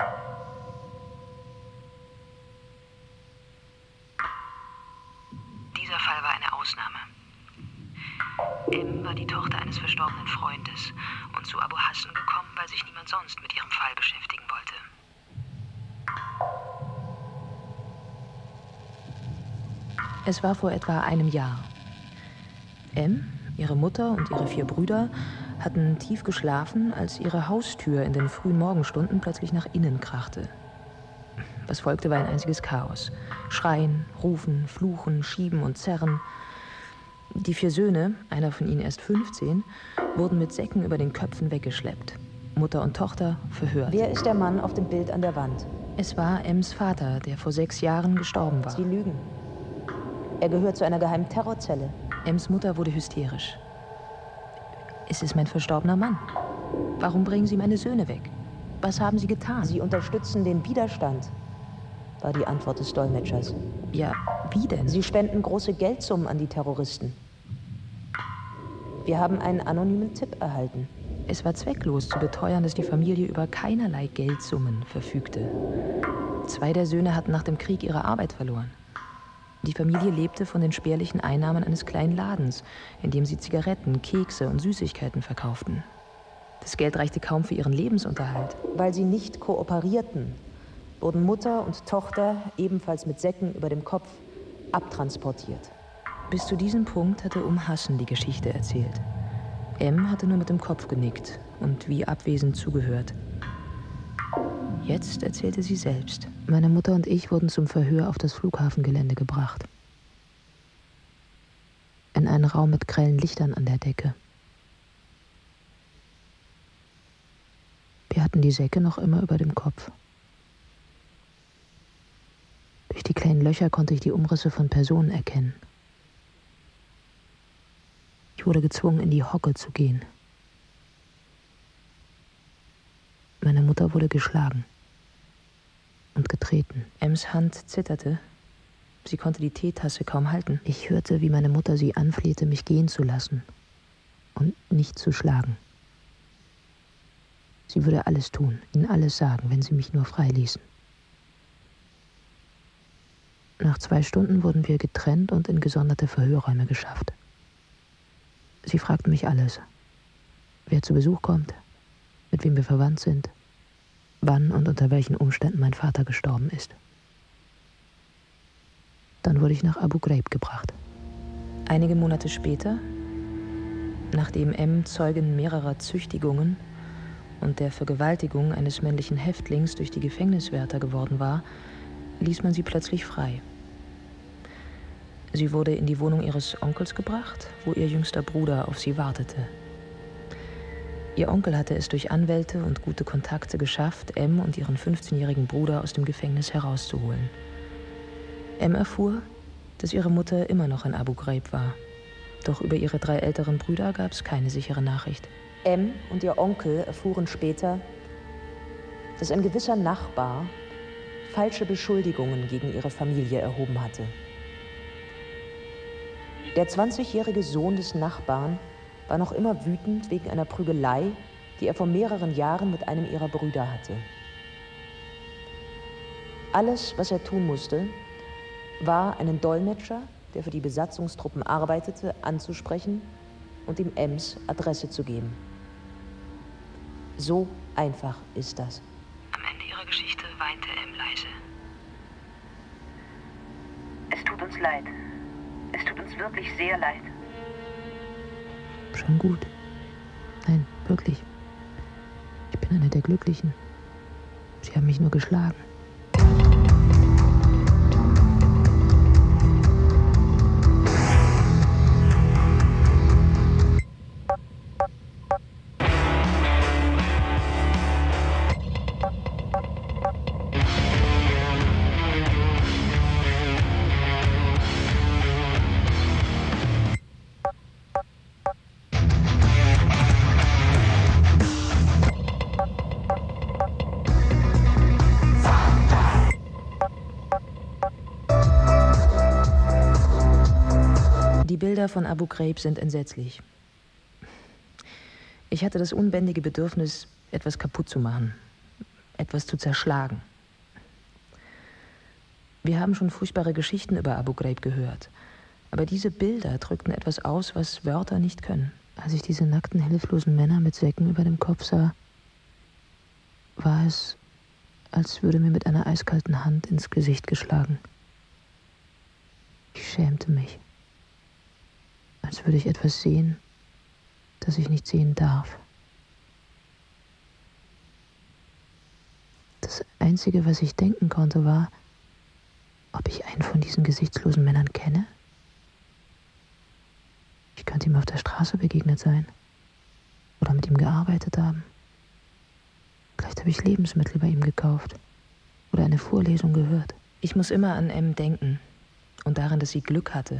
Speaker 6: Dieser Fall war eine Ausnahme. War die Tochter eines verstorbenen Freundes und zu Abu Hassan gekommen, weil sich niemand sonst mit ihrem Fall beschäftigen wollte.
Speaker 3: Es war vor etwa einem Jahr. Ihre Mutter und ihre 4 Brüder hatten tief geschlafen, als ihre Haustür in den frühen Morgenstunden plötzlich nach innen krachte. Was folgte, war ein einziges Chaos. Schreien, Rufen, Fluchen, Schieben und Zerren. Die 4 Söhne, einer von ihnen erst 15, wurden mit Säcken über den Köpfen weggeschleppt. Mutter und Tochter verhört. Wer ist der Mann auf dem Bild an der Wand? Es war Ems Vater, der vor 6 Jahren gestorben war. Sie lügen. Er gehört zu einer geheimen Terrorzelle. Ems Mutter wurde hysterisch. Es ist mein verstorbener Mann. Warum bringen Sie meine Söhne weg? Was haben Sie getan? Sie unterstützen den Widerstand, war die Antwort des Dolmetschers. Ja, wie denn? Sie spenden große Geldsummen an die Terroristen. Wir haben einen anonymen Tipp erhalten. Es war zwecklos zu beteuern, dass die Familie über keinerlei Geldsummen verfügte. 2 der Söhne hatten nach dem Krieg ihre Arbeit verloren. Die Familie lebte von den spärlichen Einnahmen eines kleinen Ladens, in dem sie Zigaretten, Kekse und Süßigkeiten verkauften. Das Geld reichte kaum für ihren Lebensunterhalt. Weil sie nicht kooperierten, wurden Mutter und Tochter, ebenfalls mit Säcken über dem Kopf, abtransportiert. Bis zu diesem Punkt hatte Hassan die Geschichte erzählt. Hatte nur mit dem Kopf genickt und wie abwesend zugehört. Jetzt erzählte sie selbst.
Speaker 4: Meine Mutter und ich wurden zum Verhör auf das Flughafengelände gebracht. In einen Raum mit grellen Lichtern an der Decke. Wir hatten die Säcke noch immer über dem Kopf. Durch die kleinen Löcher konnte ich die Umrisse von Personen erkennen. Ich wurde gezwungen, in die Hocke zu gehen. Meine Mutter wurde geschlagen und getreten.
Speaker 3: Ems Hand zitterte. Sie konnte die Teetasse kaum halten.
Speaker 4: Ich hörte, wie meine Mutter sie anflehte, mich gehen zu lassen und nicht zu schlagen. Sie würde alles tun, ihnen alles sagen, wenn sie mich nur freiließen. Nach 2 Stunden wurden wir getrennt und in gesonderte Verhörräume geschafft. Sie fragten mich alles. Wer zu Besuch kommt, mit wem wir verwandt sind, wann und unter welchen Umständen mein Vater gestorben ist. Dann wurde ich nach Abu Ghraib gebracht.
Speaker 3: Einige Monate später, nachdem Zeugin mehrerer Züchtigungen und der Vergewaltigung eines männlichen Häftlings durch die Gefängniswärter geworden war, ließ man sie plötzlich frei. Sie wurde in die Wohnung ihres Onkels gebracht, wo ihr jüngster Bruder auf sie wartete. Ihr Onkel hatte es durch Anwälte und gute Kontakte geschafft, M und ihren 15-jährigen Bruder aus dem Gefängnis herauszuholen. M erfuhr, dass ihre Mutter immer noch in Abu Ghraib war. Doch über ihre 3 älteren Brüder gab es keine sichere Nachricht. M und ihr Onkel erfuhren später, dass ein gewisser Nachbar falsche Beschuldigungen gegen ihre Familie erhoben hatte. Der 20-jährige Sohn des Nachbarn war noch immer wütend wegen einer Prügelei, die er vor mehreren Jahren mit einem ihrer Brüder hatte. Alles, was er tun musste, war, einen Dolmetscher, der für die Besatzungstruppen arbeitete, anzusprechen und ihm Ems Adresse zu geben. So einfach ist das.
Speaker 6: Am Ende ihrer Geschichte weinte M leise.
Speaker 5: Es tut uns leid. Es tut uns wirklich sehr leid.
Speaker 4: Schon gut. Nein, wirklich. Ich bin eine der Glücklichen. Sie haben mich nur geschlagen.
Speaker 3: Die Bilder von Abu Ghraib sind entsetzlich. Ich hatte das unbändige Bedürfnis, etwas kaputt zu machen, etwas zu zerschlagen. Wir haben schon furchtbare Geschichten über Abu Ghraib gehört, aber diese Bilder drückten etwas aus, was Wörter nicht können.
Speaker 4: Als ich diese nackten, hilflosen Männer mit Säcken über dem Kopf sah, war es, als würde mir mit einer eiskalten Hand ins Gesicht geschlagen. Ich schämte mich. Als würde ich etwas sehen, das ich nicht sehen darf. Das Einzige, was ich denken konnte, war, ob ich einen von diesen gesichtslosen Männern kenne. Ich könnte ihm auf der Straße begegnet sein oder mit ihm gearbeitet haben. Vielleicht habe ich Lebensmittel bei ihm gekauft oder eine Vorlesung gehört.
Speaker 3: Ich muss immer an M denken und daran, dass sie Glück hatte.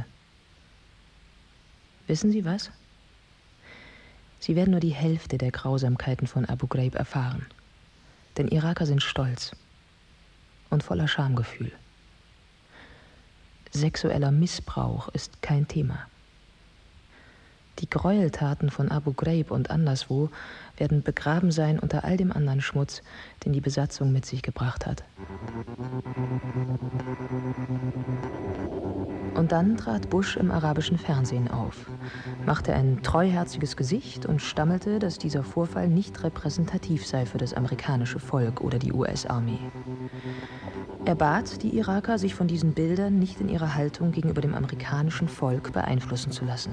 Speaker 3: Wissen Sie was? Sie werden nur die Hälfte der Grausamkeiten von Abu Ghraib erfahren. Denn Iraker sind stolz und voller Schamgefühl. Sexueller Missbrauch ist kein Thema. Die Gräueltaten von Abu Ghraib und anderswo werden begraben sein unter all dem anderen Schmutz, den die Besatzung mit sich gebracht hat. Und dann trat Bush im arabischen Fernsehen auf, machte ein treuherziges Gesicht und stammelte, dass dieser Vorfall nicht repräsentativ sei für das amerikanische Volk oder die US-Armee. Er bat die Iraker, sich von diesen Bildern nicht in ihrer Haltung gegenüber dem amerikanischen Volk beeinflussen zu lassen.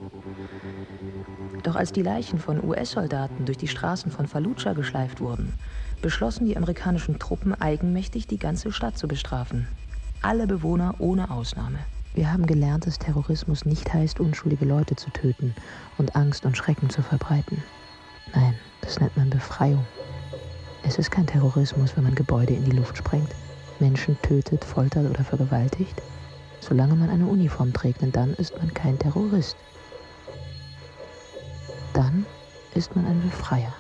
Speaker 3: Doch als die Leichen von US-Soldaten durch die Straßen von Fallujah geschleift wurden, beschlossen die amerikanischen Truppen eigenmächtig, die ganze Stadt zu bestrafen. Alle Bewohner ohne Ausnahme.
Speaker 4: Wir haben gelernt, dass Terrorismus nicht heißt, unschuldige Leute zu töten und Angst und Schrecken zu verbreiten. Nein, das nennt man Befreiung. Es ist kein Terrorismus, wenn man Gebäude in die Luft sprengt, Menschen tötet, foltert oder vergewaltigt. Solange man eine Uniform trägt, denn dann ist man kein Terrorist. Dann ist man ein Befreier.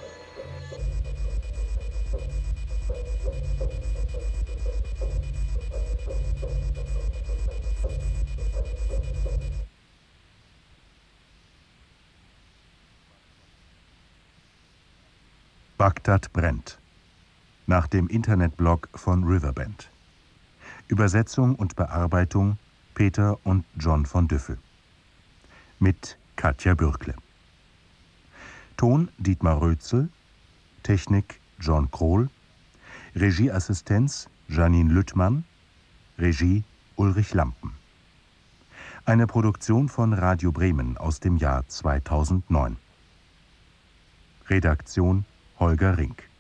Speaker 2: Bagdad brennt. Nach dem Internetblog von Riverbend. Übersetzung und Bearbeitung Peter und John von Düffel. Mit Katja Bürkle. Ton Dietmar Rötzel, Technik John Krohl, Regieassistenz Janine Lüttmann, Regie Ulrich Lampen. Eine Produktion von Radio Bremen aus dem Jahr 2009. Redaktion Holger Rink.